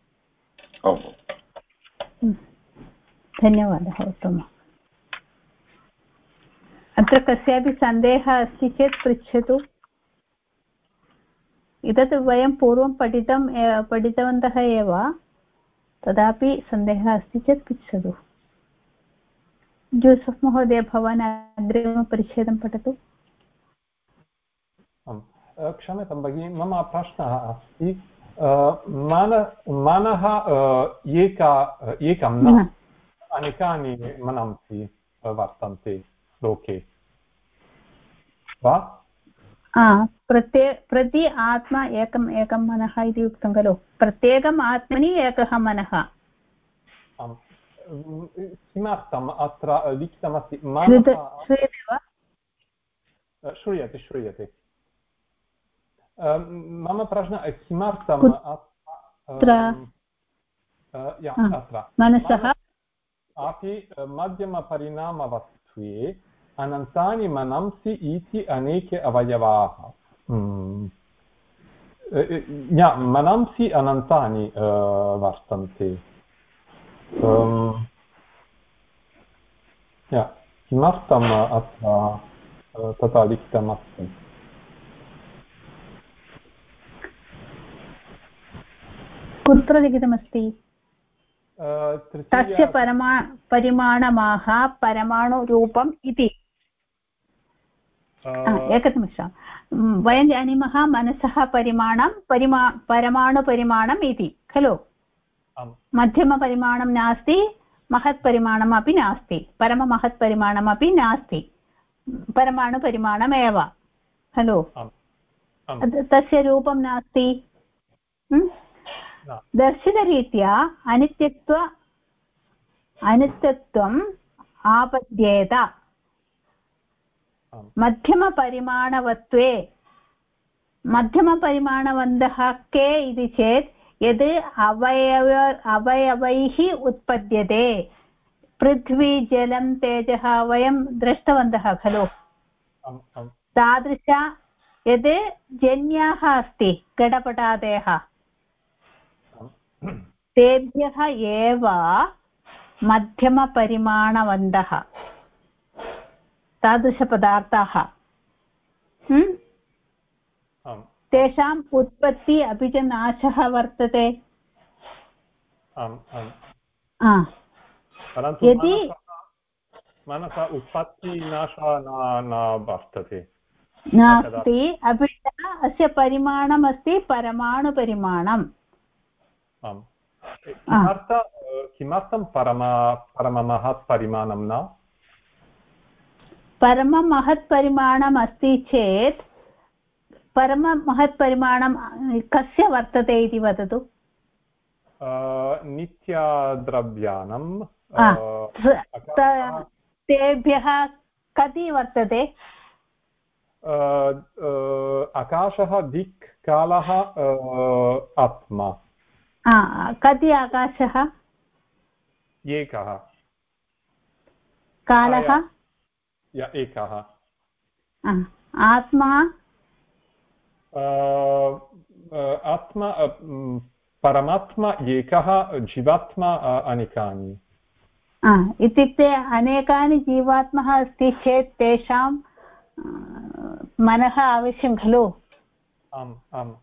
धन्यवादः उत्तमम् अत्र कस्यापि सन्देहः अस्ति चेत् पृच्छतु एतत् वयं पूर्वं पठितवन्तः एव तदापि सन्देहः अस्ति चेत् पृच्छतु जोसेफ् महोदय भवान् अग्रिमपरिच्छेदं पठतु क्षम्यतां भगिनि मम प्रश्नः अस्ति मनः एकं न अनेकानि मनांसि वर्तन्ते लोके वा प्रति आत्मा एकं मनः इति उक्तं खलु प्रत्येकम् आत्मनि एकः मनः किमर्थम् अत्र लिखितमस्ति श्रूयते मम प्रश्नः किमर्थम् अत्र मनसः अपि मध्यमपरिणामवत्वे अनन्तानि मनांसि इति अनेके अवयवाः मनांसि अनन्तानि वर्तन्ते किमर्थम् अत्र तथा लिखितमस्ति कुत्र लिखितमस्ति तस्य परिमाणमाह परमाणुरूपम् इति एकनिमिषं वयं जानीमः मनसः परिमाणं परमाणुपरिमाणम् इति खलु मध्यमपरिमाणं नास्ति महत्परिमाणमपि नास्ति परममहत्परिमाणमपि नास्ति परमाणुपरिमाणमेव खलु तस्य रूपं नास्ति दर्शनरीत्या अनित्यत्वम् आपद्येत मध्यमपरिमाणवत्वे मध्यमपरिमाणवन्तः के इति चेत् यद् अवयवैः उत्पद्यते पृथ्वी जलं तेजः वयं दृष्टवन्तः खलु तादृश यद् जन्याः अस्ति घटपटादयः तेभ्यः एव मध्यमपरिमाणवन्तः तादृशपदार्थाः तेषाम् उत्पत्ति अपि च नाशः वर्तते यदि मनसः उत्पत्ति नाशः न वर्तते नास्ति अपि च अस्य परिमाणमस्ति परमाणुपरिमाणम् किमर्थं परममहत्परिमाणं न परममहत्परिमाणम् अस्ति चेत् परममहत्परिमाणं कस्य वर्तते इति वदतु नित्यद्रव्याणां तेभ्यः कति वर्तते आकाशः दिक् कालः आत्मा कति आकाशः एकः कालः एकः आत्मा आत्मा परमात्मा एकः जीवात्मा अनेकानि इत्युक्ते अनेकानि जीवात्मः अस्ति चेत् तेषां मनः आवश्यकं खलु आम् आम्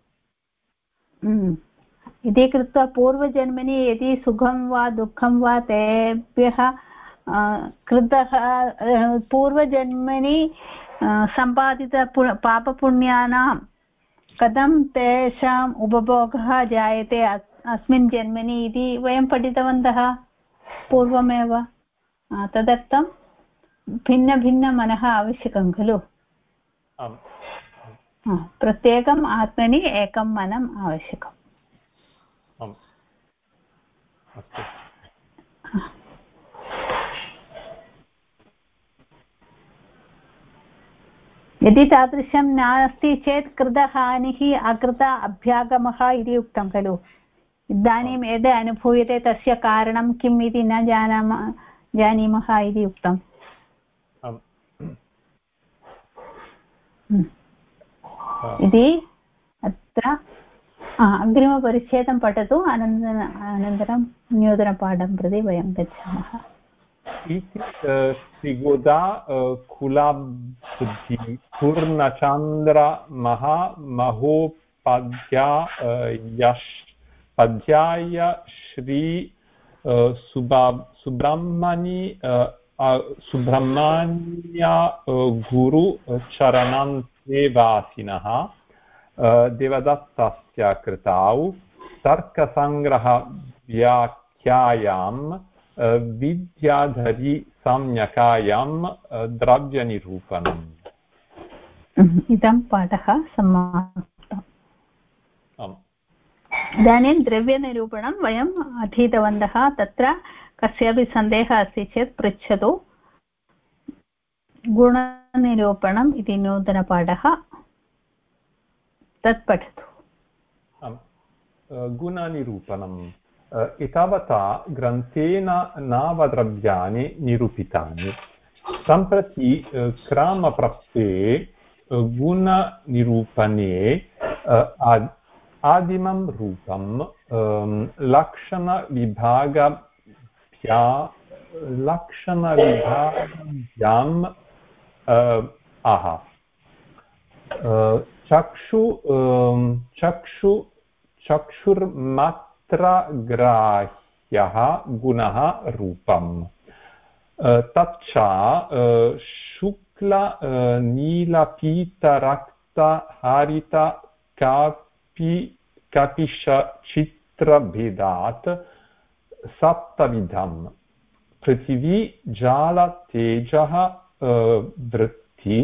इति कृत्वा पूर्वजन्मनि यदि सुखं वा दुःखं वा तेभ्यः कृतः पूर्वजन्मनि सम्पादित पापपुण्यानां कथं तेषाम् उपभोगः जायते अस्मिन् जन्मनि इति वयं पठितवन्तः पूर्वमेव तदर्थं भिन्नभिन्नमनः आवश्यकं खलु प्रत्येकम् आत्मनि एकं मनम् आवश्यकम् यदि तादृशं नास्ति चेत् कृतहानिः अकृत अभ्यागमः इति उक्तं खलु इदानीं यद् अनुभूयते तस्य कारणं किम् इति न जानीमः इति उक्तम्। इति अत्र अग्रिमपरिच्छेदं पठतु, अनन्तरं नूतनपाठं प्रति वयं गच्छामः। इति श्रीगोदा कुलाब्धि पूर्णचन्द्र महोपाध्याय श्री सुब्रह्मण्य गुरु चरणन्तेवासिनः देवदत्तस्य कृतौ तर्कसङ्ग्रहव्याख्यायां विद्याधरी सम्यकायां द्रव्यनिरूपणम्। इदं पाठः समाप्तम्। इदानीं द्रव्यनिरूपणं वयम् अधीतवन्तः। तत्र कस्यापि सन्देहः अस्ति चेत् पृच्छतु। गुणनिरूपणम् इति नूतनपाठः, तत् पठतु। गुणनिरूपणम् एतावता ग्रन्थेन नवद्रव्याणि निरूपितानि। सम्प्रति क्रमप्राप्ते गुणनिरूपणे आदिमं रूपं लक्षणविभागाभ्याम् चक्षुर्मात्रग्राह्यः गुणः रूपम्। तच्च शुक्ल नीलपीतरक्त हरित कपिशचित्रभेदात् सप्तविधम्। पृथिवी जल तेजः वृत्ति।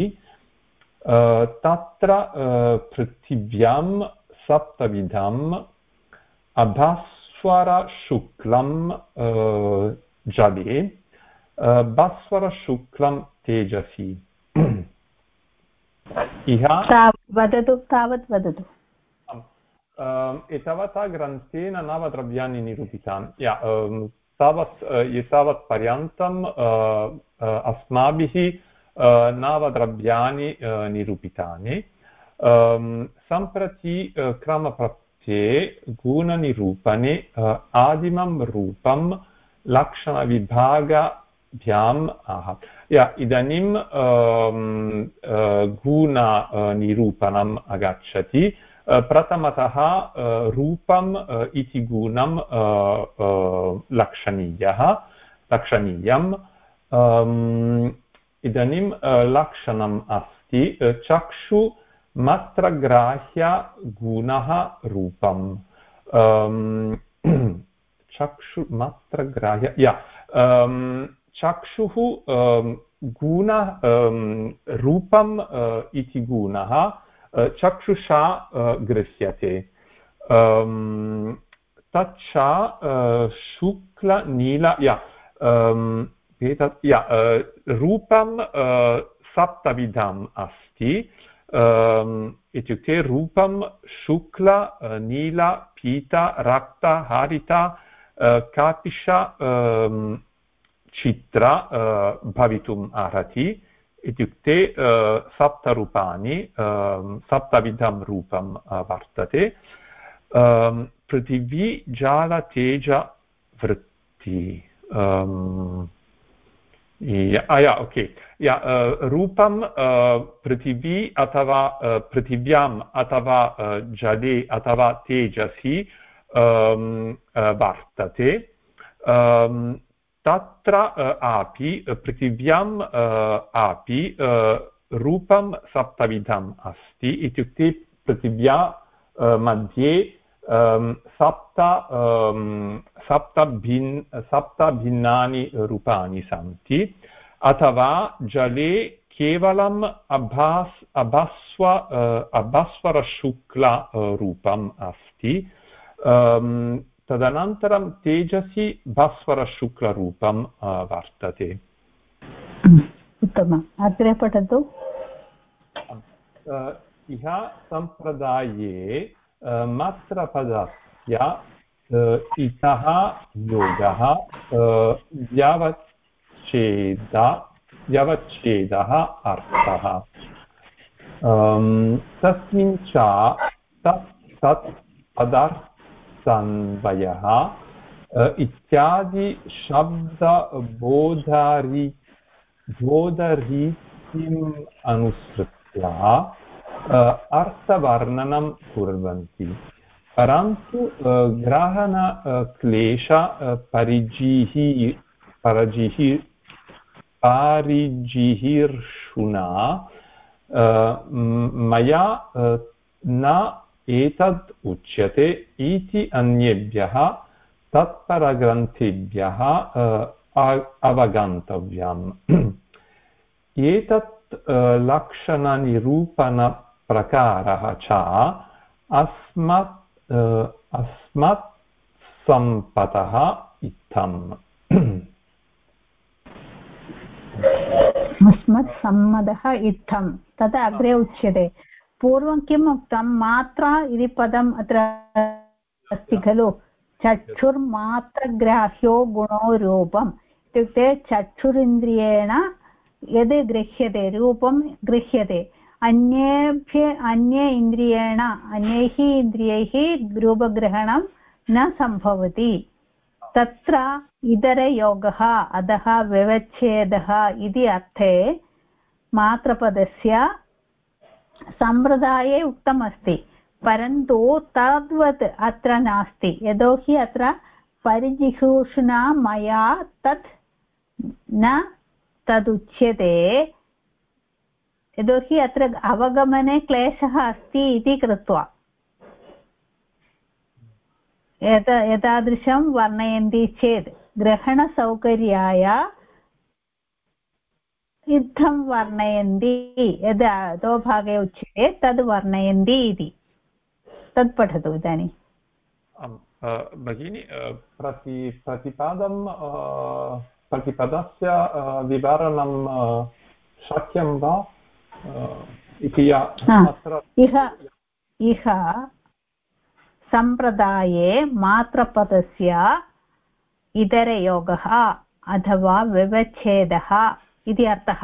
तत्र पृथिव्यां सप्तविधम्। भास्वरशुक्लं जले, भास्वरशुक्लं तेजसि। तावत् वदतु। एतावता ग्रन्थेन नवद्रव्याणि निरूपितानि। एतावत् पर्यन्तम् अस्माभिः नवद्रव्याणि निरूपितानि। सम्प्रति क्रमप्राप्ते गुणनिरूपणे आदिमं रूपं लक्षणविभागाभ्याम् इदानीं गुणनिरूपणम् आगच्छति। प्रथमतः रूपम् इति गुणं लक्षणीयम्। इदानीं लक्षणम् अस्ति चक्षुमात्रग्राह्य गुणः रूपम्। चक्षुमात्रग्राह्य चक्षुः गुण रूपम् इति गुणः चक्षुषा गृह्यते। तच्च शुक्लनील रूपं सप्तविधम् अस्ति। इत्युक्ते रूपं शुक्ल नील पीत रक्त हरित कपिश चित्र भवितुम् अर्हति। इत्युक्ते सप्तरूपाणि, सप्तविधं रूपं वर्तते। पृथिवी जल तेज वृत्ति। रूपं पृथिवी अथवा पृथिव्याम् अथवा जले अथवा तेजसि वर्तते। तत्र अपि पृथिव्याम् अपि रूपं सप्तविधम् अस्ति। इत्युक्ते पृथिव्या मध्ये सप्त भिन्नानि रूपाणि सन्ति। अथवा जले केवलम् अभास्वरशुक्ल रूपम् अस्ति। तदनन्तरं तेजसि भास्वरशुक्लरूपं वर्तते। उत्तमम्। अग्रे पठतु। इह सम्प्रदाये मात्रपदस्य इतः योगः व्यवच्छेदः अर्थः तस्मिन् च तत् पदार्थान्वयः इत्यादि शब्दबोधरीतिम् अनुसृत्य अर्थवर्णनं कुर्वन्ति परन्तु ग्रहणक्लेश परिजिहीर्षुणा मया न एतद् उच्यते इति अन्येभ्यः तत्परग्रन्थेभ्यः अवगन्तव्यम् एतत् लक्षणनिरूपणप्रकारः च अस्मत् सम्पतः इत्थम् अस्मत्सम्मतः इत्थं तत् अग्रे उच्यते पूर्वं किम् उक्तं मात्रा इति पदम् अत्र अस्ति खलु चक्षुर्मात्रग्राह्यो गुणो रूपम् इत्युक्ते चक्षुरिन्द्रियेण यद् गृह्यते रूपं गृह्यते अन्ये इन्द्रियेण अन्यैः इन्द्रियैः रूपग्रहणं न सम्भवति तत्र इतरयोगः अतः व्यवच्छेदः इति अर्थे मात्रपदस्य सम्प्रदाये उक्तमस्ति परन्तु तद्वत् अत्र नास्ति यतोहि अत्र परिजिह्षुणा मया तत् न तदुच्यते यतोहि अत्र अवगमने क्लेशः अस्ति इति कृत्वा एतादृशं वर्णयन्ति चेत् ग्रहणसौकर्याय इत्थं वर्णयन्ति यद् अधोभागे उच्यते तद् वर्णयन्ति इति तत् पठतु इदानीं भगिनी प्रतिपदस्य विवरणं शक्यं वा इह सम्प्रदाये मात्रपदस्य इतरयोगः अथवा व्यवच्छेदः इति अर्थः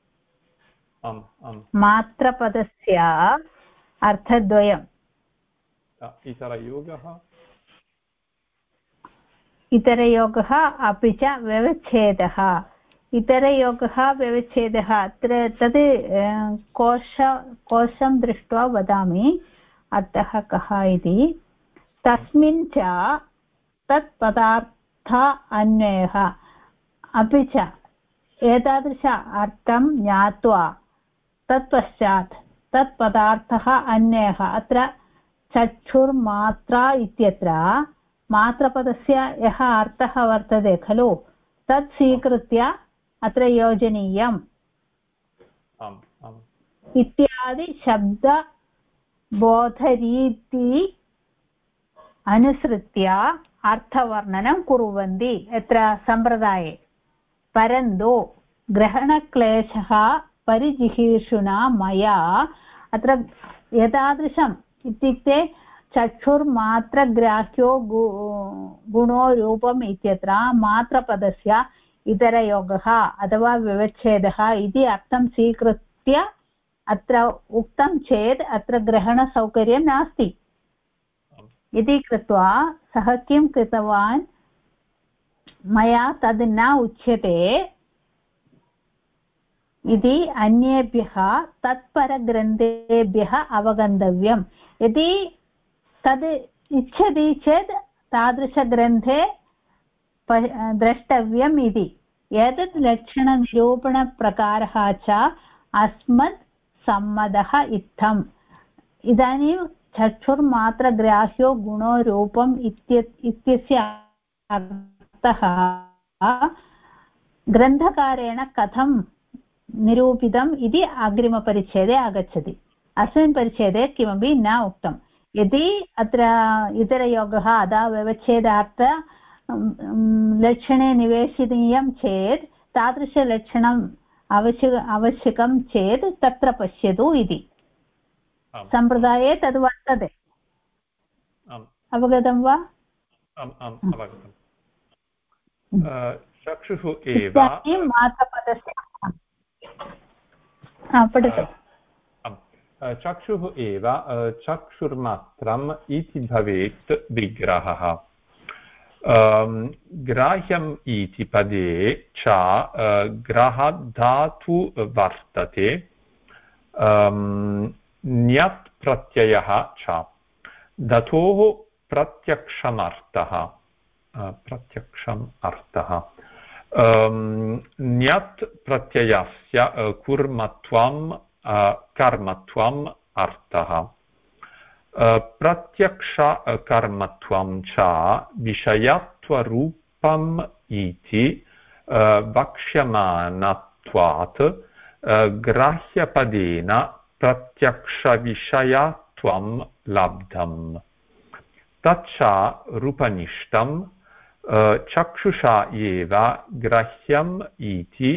मात्रपदस्य अर्थद्वयम् इतरयोगः अपि च व्यवच्छेदः इतरयोगः व्यवच्छेदः अत्र तद् कोशं दृष्ट्वा वदामि अर्थः कः इति तस्मिन् च तत् पदार्थ अन्वयः अपि च एतादृश अर्थं ज्ञात्वा तत्पश्चात् तत् पदार्थः अन्वयः अत्र चक्षुर्मात्रा इत्यत्र मात्रपदस्य यः अर्थः वर्तते खलु तत् स्वीकृत्य अत्र योजनीयम् इत्यादि शब्दबोधरीति अनुसृत्य अर्थवर्णनं कुर्वन्ति यत्र सम्प्रदाये परन्तु ग्रहणक्लेशः परिजिहीर्षुणा मया अत्र एतादृशम् इत्युक्ते चक्षुर्मात्रग्राह्यो गुणो रूपम् इत्यत्र मात्रपदस्य इतरयोगः अथवा व्यवच्छेदः इति अर्थं स्वीकृत्य अत्र उक्तं चेत् अत्र ग्रहणसौकर्यं नास्ति इति कृत्वा सः किं कृतवान् मया तद् न उच्यते इति अन्येभ्यः तत्परग्रन्थेभ्यः अवगन्तव्यम् यदि तद् इच्छति चेत् तादृशग्रन्थे द्रष्टव्यम् इति एतत् लक्षणनिरूपणप्रकारः च अस्मत् सम्मतः इत्थम् इदानीं चक्षुर्मात्रग्राह्यो गुणो रूपम् इत्यस्य अर्थः ग्रन्थकारेण कथं निरूपितम् इति अग्रिमपरिच्छेदे आगच्छति अस्मिन् परिच्छेदे किमपि न उक्तं यदि अत्र इतरयोगः अदा व्यवच्छेदार्थ लक्षणे निवेशनीयं चेत् तादृशलक्षणम् आवश्यकं चेत् तत्र पश्यतु इति सम्प्रदाये तद् वर्तते अवगतं वा अवगतम् चक्षुः एव मात्रपदस्य पठतु चक्षुः एव चक्षुर्मात्रम् इति भवेत् विग्रहः ग्राह्यम् इति पदे च ग्रहधातु वर्तते ण्यत् प्रत्ययः च धातोः प्रत्यक्षम् अर्थः ण्यत् प्रत्ययस्य कुर्मत्वं कर्मत्वम् अर्थः प्रत्यक्ष कर्मत्वं च विषयत्वरूपम् इति वक्ष्यमाणत्वात् ग्राह्यपदेन प्रत्यक्षविषयत्वं लब्धम् तच्च रूपनिष्ठं चक्षुषा एव ग्राह्यम् इति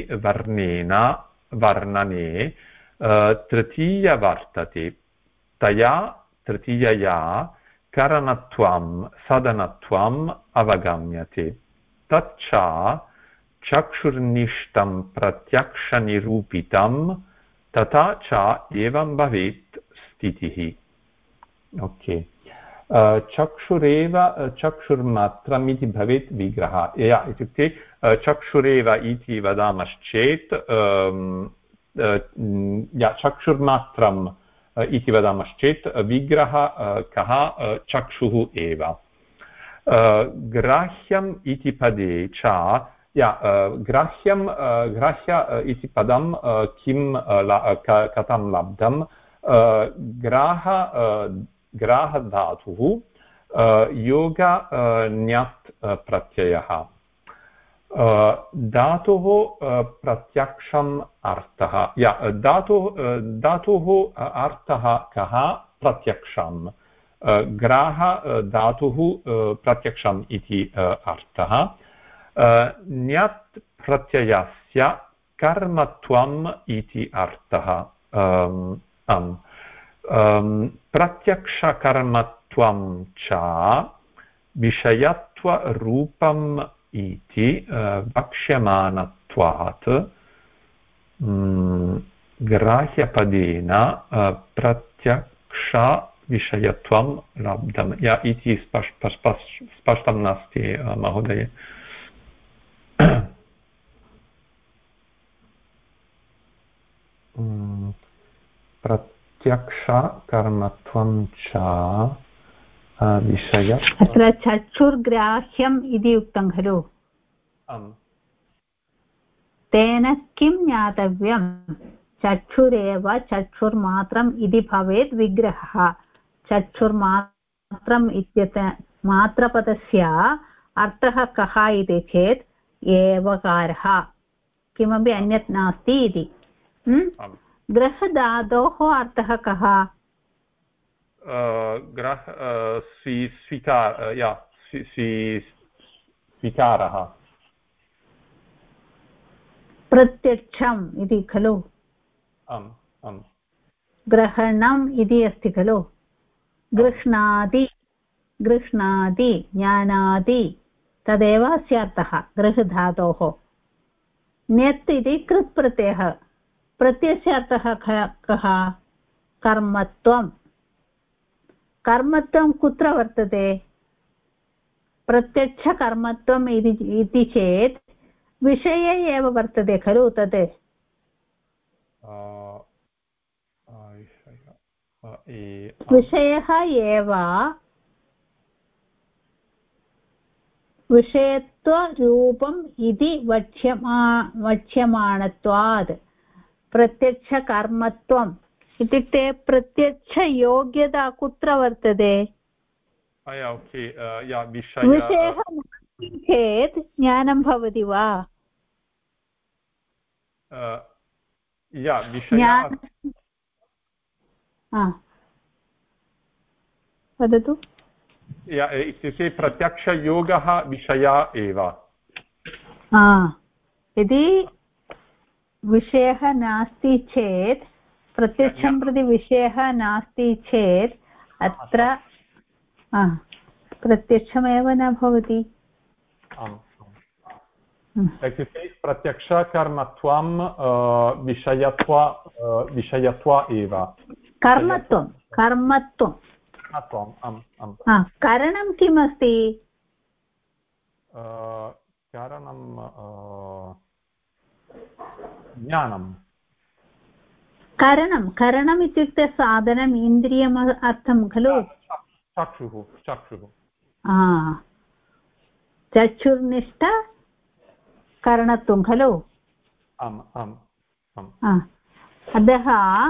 वर्णने तृतीय वर्तते तया तृतीयया करणत्वं सदनत्वम् अवगम्यते तच्च चक्षुर्निष्ठं प्रत्यक्षनिरूपितं तथा च एवं भवेत् स्थितिः ओके चक्षुरेव चक्षुर्मात्रम् इति भवेत् विग्रहः इत्युक्ते चक्षुरेव इति वदामश्चेत् चक्षुर्मात्रम् इति वदामश्चेत् विग्रहः कः चक्षुः एव ग्राह्यम् इति पदे च ग्राह्य इति पदं कथं लब्धं ग्राहधातुः योग ण्यत् प्रत्ययः धातुः प्रत्यक्षम् अर्थः धातुः अर्थः कः प्रत्यक्षं ग्राह धातुः प्रत्यक्षम् इति अर्थः ण्यत् प्रत्ययस्य कर्मत्वम् इति अर्थः प्रत्यक्षकर्मत्वं च विषयत्वरूपम् इति वक्ष्यमाणत्वात् ग्राह्यपदेन प्रत्यक्षविषयत्वं लब्धम् इति स्पष्टं नास्ति महोदय प्रत्यक्षकर्मत्वं च विषय अत्र चक्षुर्ग्राह्यम् इति उक्तं खलु तेन किं ज्ञातव्यं चक्षुरेव चक्षुर्मात्रम् इति भवेत् विग्रहः चक्षुर्मात्रम् इत्यत्र मात्रपदस्य अर्थः कः इति चेत् एवकारः किमपि अन्यत् नास्ति इति ग्रहधातोः अर्थः कः स्वीकारः प्रत्यक्षम् इति खलु ग्रहणम् इति अस्ति खलु गृह्णाति ज्ञानाति तदेव अस्य अर्थः गृहधातोः ण्यत् इति कृत् प्रत्ययः प्रत्ययस्य अर्थः कः कर्मत्वं कुत्र वर्तते प्रत्यक्षकर्मत्वम् इति चेत् विषये एव वर्तते खलु तत् विषयः एव विषयत्वरूपम् इति वक्ष्यमाणत्वात् प्रत्यक्षकर्मत्वम् इत्युक्ते प्रत्यक्षयोग्यता कुत्र वर्तते विषयः नास्ति चेत् ज्ञानं भवति वा वदतु इत्युक्ते प्रत्यक्षयोगः विषय एव यदि विषयः नास्ति चेत् प्रत्यक्षं प्रति विषयः नास्ति चेत् अत्र प्रत्यक्षमेव न भवति। इत्युक्ते प्रत्यक्षकर्मत्वं विषयत्व एव कर्मत्वं करणं किम् अस्ति? कारणं ज्ञानं। करणम् इत्युक्ते साधनम्, इन्द्रियम् अर्थं खलु। चक्षुः चक्षुर्निष्ठ करणत्वं खलु। अतः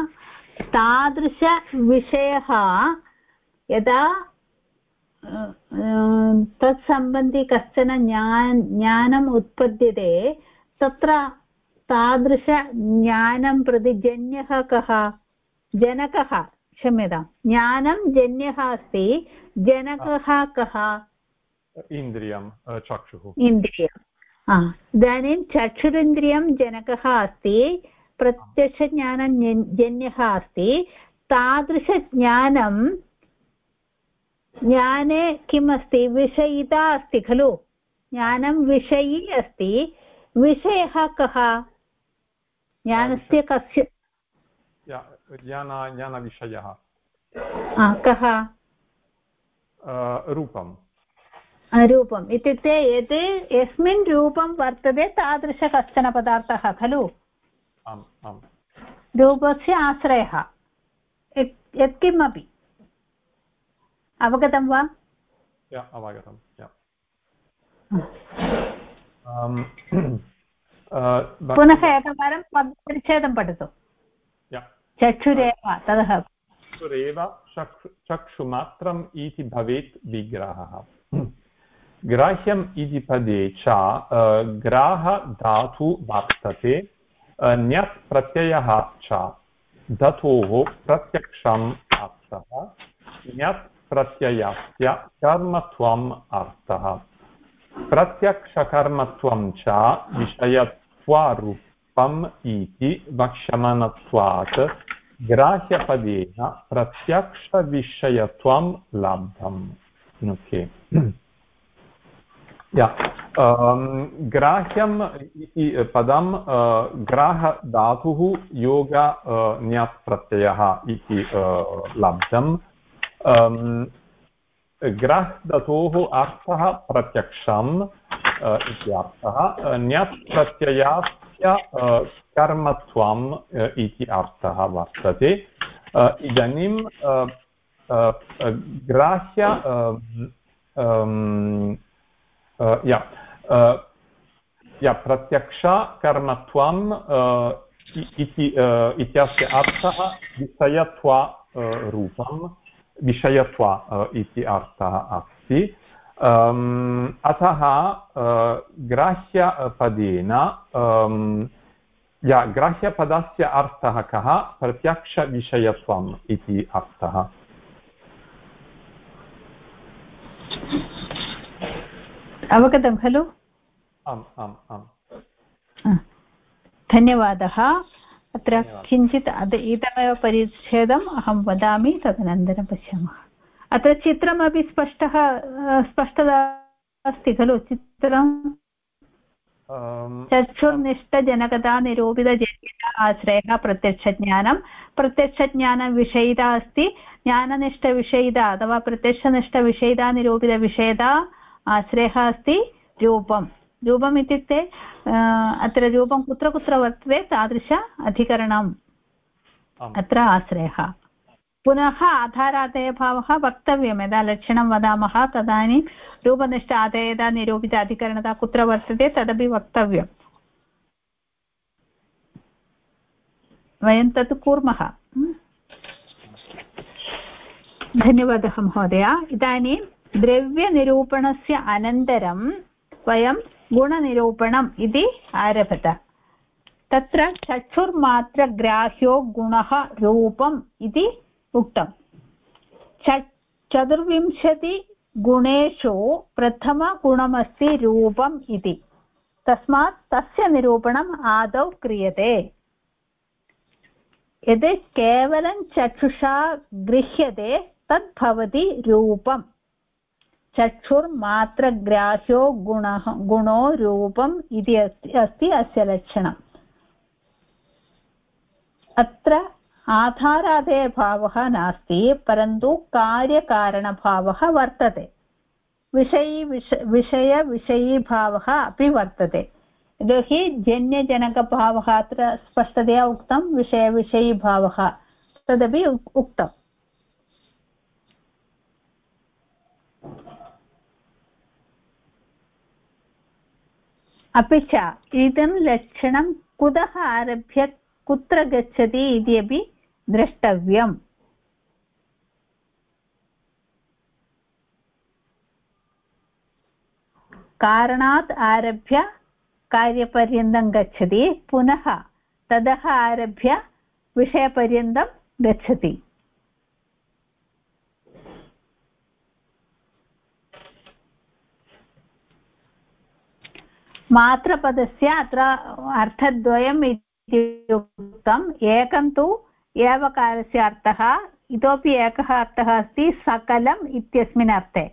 तादृशविषयः यदा तत्सम्बन्धी कश्चन ज्ञानम् उत्पद्यते तत्र तादृशज्ञानं प्रति जन्यः कः? जनकः, क्षम्यतां, ज्ञानं जन्यः अस्ति, जनकः कः? इन्द्रियं, चक्षुः। इन्द्रियम्। इदानीं चक्षुरिन्द्रियं जनकः अस्ति, प्रत्यक्षज्ञानं जन्यः अस्ति। तादृशज्ञानं ज्ञाने किम् अस्ति? विषयिता अस्ति खलु। ज्ञानं विषयी अस्ति। विषयः कः? ज्ञानस्य कस्य? ज्ञानविषयः कः? रूपम् इत्युक्ते यत् यस्मिन् रूपं वर्तते तादृश कश्चन पदार्थः खलु। रूपस्य आश्रयः यत्किमपि। अवगतं वा? अवगतं। पुनः एकवारं परिच्छेदं पठतु। चक्षुरेव ततः चक्षुमात्रम् इति भवेत् विग्रहः। ग्राह्यम् इति पदे च ग्राहधातु वर्तते, ण्यत् प्रत्ययः च धातोः प्रत्यक्षम् अर्थः, ण्यत् प्रत्ययस्य कर्मत्वम् अर्थः। प्रत्यक्षकर्मत्वं च विषयत्वारूपम् इति वक्ष्यमानत्वात् ग्राह्यपदेन प्रत्यक्षविषयत्वं लब्धम्। ओके। ग्राह्यम् इति पदं ग्राहधातुः योग ण्यत् प्रत्ययः इति लब्धम्। ग्राहधातोः अर्थः प्रत्यक्षम् इति अर्थः, ण्यत् प्रत्ययस्य कर्मत्वम् इति अर्थः वर्तते। इदानीं ग्राह्य प्रत्यक्षकर्मत्वम् इत्यस्य अर्थः विषयत्व इति अर्थः अस्ति। अतः ग्राह्यपदेन ग्राह्यपदस्य अर्थः कः? प्रत्यक्षविषयत्वम् इति अर्थः। अवगतं खलु? आम्। धन्यवादः। अत्र किञ्चित् इदमेव परिच्छेदम् अहं वदामि, तदनन्तरं पश्यामः। अत्र चित्रमपि स्पष्टता अस्ति खलु? चित्रं चक्षुर्निष्ठजनकता निरूपितजन्यता आश्रयः प्रत्यक्षज्ञानं। प्रत्यक्षज्ञानविषयिता अस्ति, ज्ञाननिष्ठविषयिता अथवा प्रत्यक्षनिष्ठविषयिता निरूपितविषयिता आश्रयः अस्ति रूपम् इत्युक्ते अत्र रूपं कुत्र कुत्र वर्तते तादृश अधिकरणम् अत्र आश्रयः। पुनः आधारादयभावः वक्तव्यं। यदा लक्षणं वदामः तदानीं रूपनिष्ठ आदेयता निरूपित अधिकरणता कुत्र वर्तते तदपि वक्तव्यम्। वयं तत् कुर्मः। धन्यवादः महोदय। इदानीं द्रव्यनिरूपणस्य अनन्तरं वयं गुणनिरूपणम् इति आरभत। तत्र चक्षुर्मात्रग्राह्यो गुणः रूपम् इति उक्तम्। 24 गुणेषु प्रथमगुणमस्ति रूपम् इति। तस्मात् तस्य निरूपणम् आदौ क्रियते। यदि केवलं चक्षुषा गृह्यते तद् भवति रूपम्। चक्षुर्मात्रग्राह्यो गुणो रूपम् इति अस्ति अस्य लक्षणम्। अत्र आधारादेयभावः नास्ति, परन्तु कार्यकारणभावः वर्तते। विषयविषयीभावः अपि वर्तते। यतोहि जन्यजनकभावः अत्र स्पष्टतया उक्तं, विषयविषयीभावः तदपि उक्तम्। अपि च इदं लक्षणं कुतः आरभ्य कुत्र गच्छति इति अपि द्रष्टव्यम्। कारणात् आरभ्य कार्यपर्यन्तं गच्छति, पुनः ततः आरभ्य विषयपर्यन्तं गच्छति। मात्रपदस्य अत्र अर्थद्वयम् इति उक्तम्। एकं तु एवकारस्य अर्थः, इतोपि एकः अर्थः अस्ति सकलम् इत्यस्मिन् अर्थे।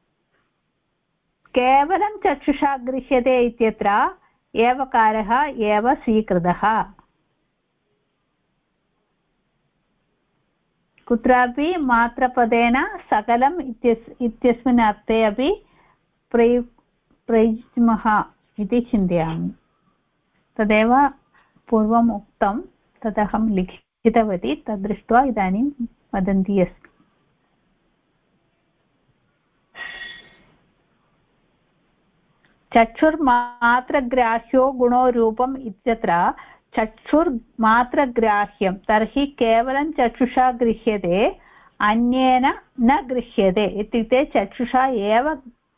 केवलं चक्षुषा गृह्यते इत्यत्र एवकारः एव स्वीकृतः। कुत्रापि मात्रपदेन सकलम् इत्यस्मिन् अर्थे अपि प्रयुज्मः इति चिन्तयामि। तदेव पूर्वम् उक्तं, तदहं लिखितवती, तद्दृष्ट्वा इदानीं वदन्ती अस्मि। चक्षुर्मात्रग्राह्यो गुणो रूपम् इत्यत्र चक्षुर्मात्रग्राह्यं, तर्हि केवलं चक्षुषा गृह्यते, अन्येन न गृह्यते। इत्युक्ते चक्षुषा एव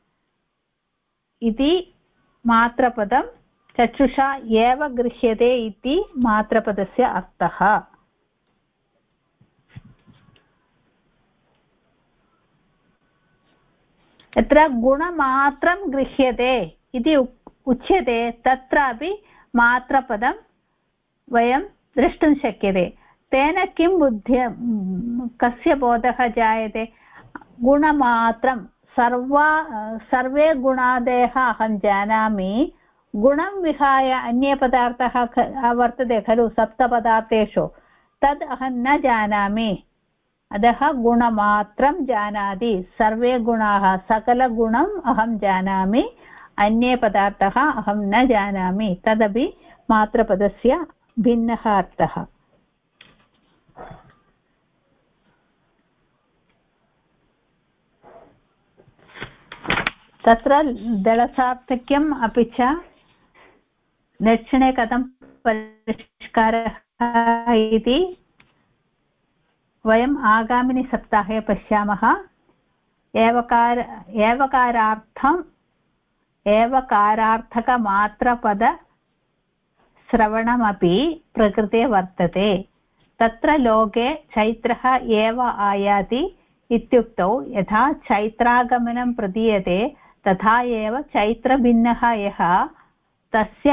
इति मात्रपदं, चक्षुषा एव गृह्यते इति मात्रपदस्य अर्थः। यत्र गुणमात्रं गृह्यते इति उच्यते, तत्रापि मात्रपदं वयं द्रष्टुं शक्यते। तेन किं कस्य बोधः जायते? गुणमात्रं, सर्वे गुणादयः अहं जानामि, गुणं विहाय अन्ये पदार्थः वर्तते खलु सप्तपदार्थेषु, तद् अहं न जानामि। अतः गुणमात्रं जानाति, सर्वे गुणाः, सकलगुणम् अहं जानामि, अन्ये पदार्थः अहं न जानामि। तदपि मात्रपदस्य भिन्नः अर्थः। तत्र दलसार्थक्यम् अपि च लक्षणे कथं परिष्कारः इति वयम् आगामिनि सप्ताहे पश्यामः। एवकारार्थकमात्रपदश्रवणमपि प्रकृते वर्तते। तत्र लोके चैत्रः एव आयाति इत्युक्तौ यथा चैत्रागमनं प्रदीयते, तथा एव चैत्रभिन्नः यः तस्य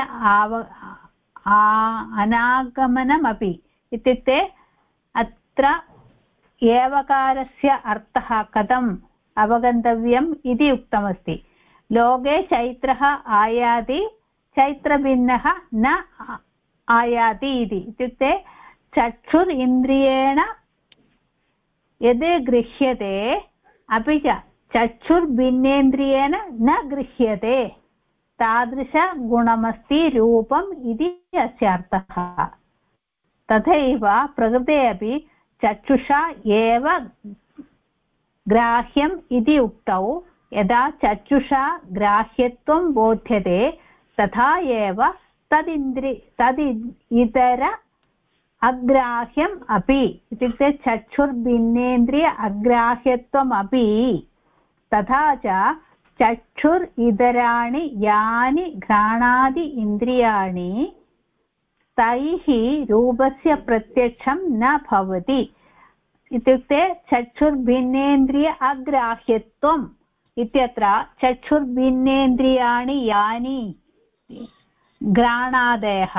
अनागमनमपि। इत्युक्ते अत्र एवकारस्य अर्थः कथम् अवगन्तव्यम् इति उक्तमस्ति। लोके चैत्रः आयाति, चैत्रभिन्नः न आयाति इति। इत्युक्ते चक्षुर् इन्द्रियेण यद् गृह्यते, अपि च चक्षुर्भिन्नेन्द्रियेण न गृह्यते, तादृशगुणमस्ति रूपम् इति अस्य अर्थः। तथैव प्रकृते अपि चक्षुषा एव ग्राह्यम् इति उक्तौ, यदा चक्षुषा ग्राह्यत्वं बोध्यते, तथा एव तद् इतर अग्राह्यम् अपि। इत्युक्ते चक्षुर्भिन्नेन्द्रिय अग्राह्यत्वम् अपि, तथा च चक्षुर् इतराणि यानि घ्राणादि इन्द्रियाणि, तैः रूपस्य प्रत्यक्षं न भवति। इत्युक्ते चक्षुर्भिन्नेन्द्रिय अग्राह्यत्वम् इत्यत्र चक्षुर्भिन्नेन्द्रियाणि यानि घ्राणादयः,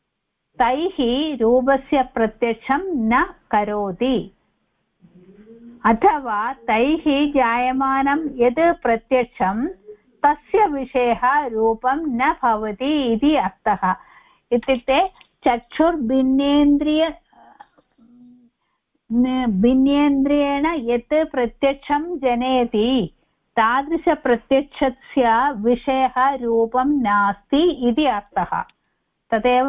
तैः रूपस्य प्रत्यक्षं न करोति। अथवा तैः जायमानं यद् प्रत्यक्षं तस्य विषयः रूपं न भवति इति अर्थः। इत्युक्ते भिन्नेन्द्रियेण यत् प्रत्यक्षं जनयति तादृशप्रत्यक्षस्य विषयः रूपं नास्ति इति अर्थः। तदेव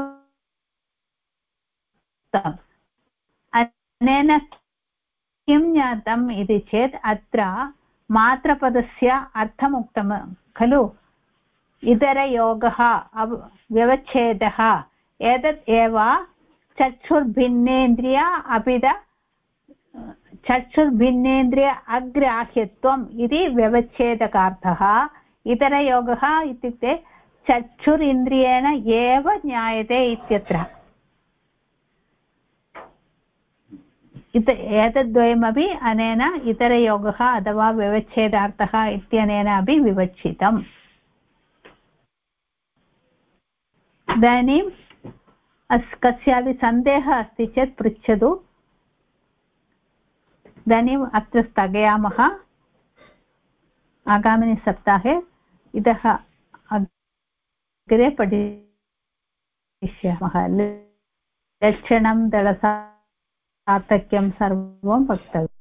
अनेन किं ज्ञातम् इति चेत् अत्र मात्रपदस्य अर्थमुक्तं खलु। इतरयोगः व्यवच्छेदः एतत् एव चक्षुर्भिन्नेन्द्रिय अपिद चक्षुर्भिन्नेन्द्रिय अग्राह्यत्वम् इति व्यवच्छेदकार्थः। इतरयोगः इत्युक्ते चक्षुरिन्द्रियेण एव ज्ञायते इत्यत्र। एतद्वयमपि अनेन इतरयोगः अथवा व्यवच्छेदार्थः इत्यनेन अपि विवक्षितम्। इदानीं कस्यापि सन्देहः अस्ति चेत् पृच्छतु। इदानीम् अत्र स्थगयामः। आगामिनि सप्ताहे इतः अग्रे पठिष्यामः। लक्षणं दलसार्थक्यं सर्वं वक्तव्यम्।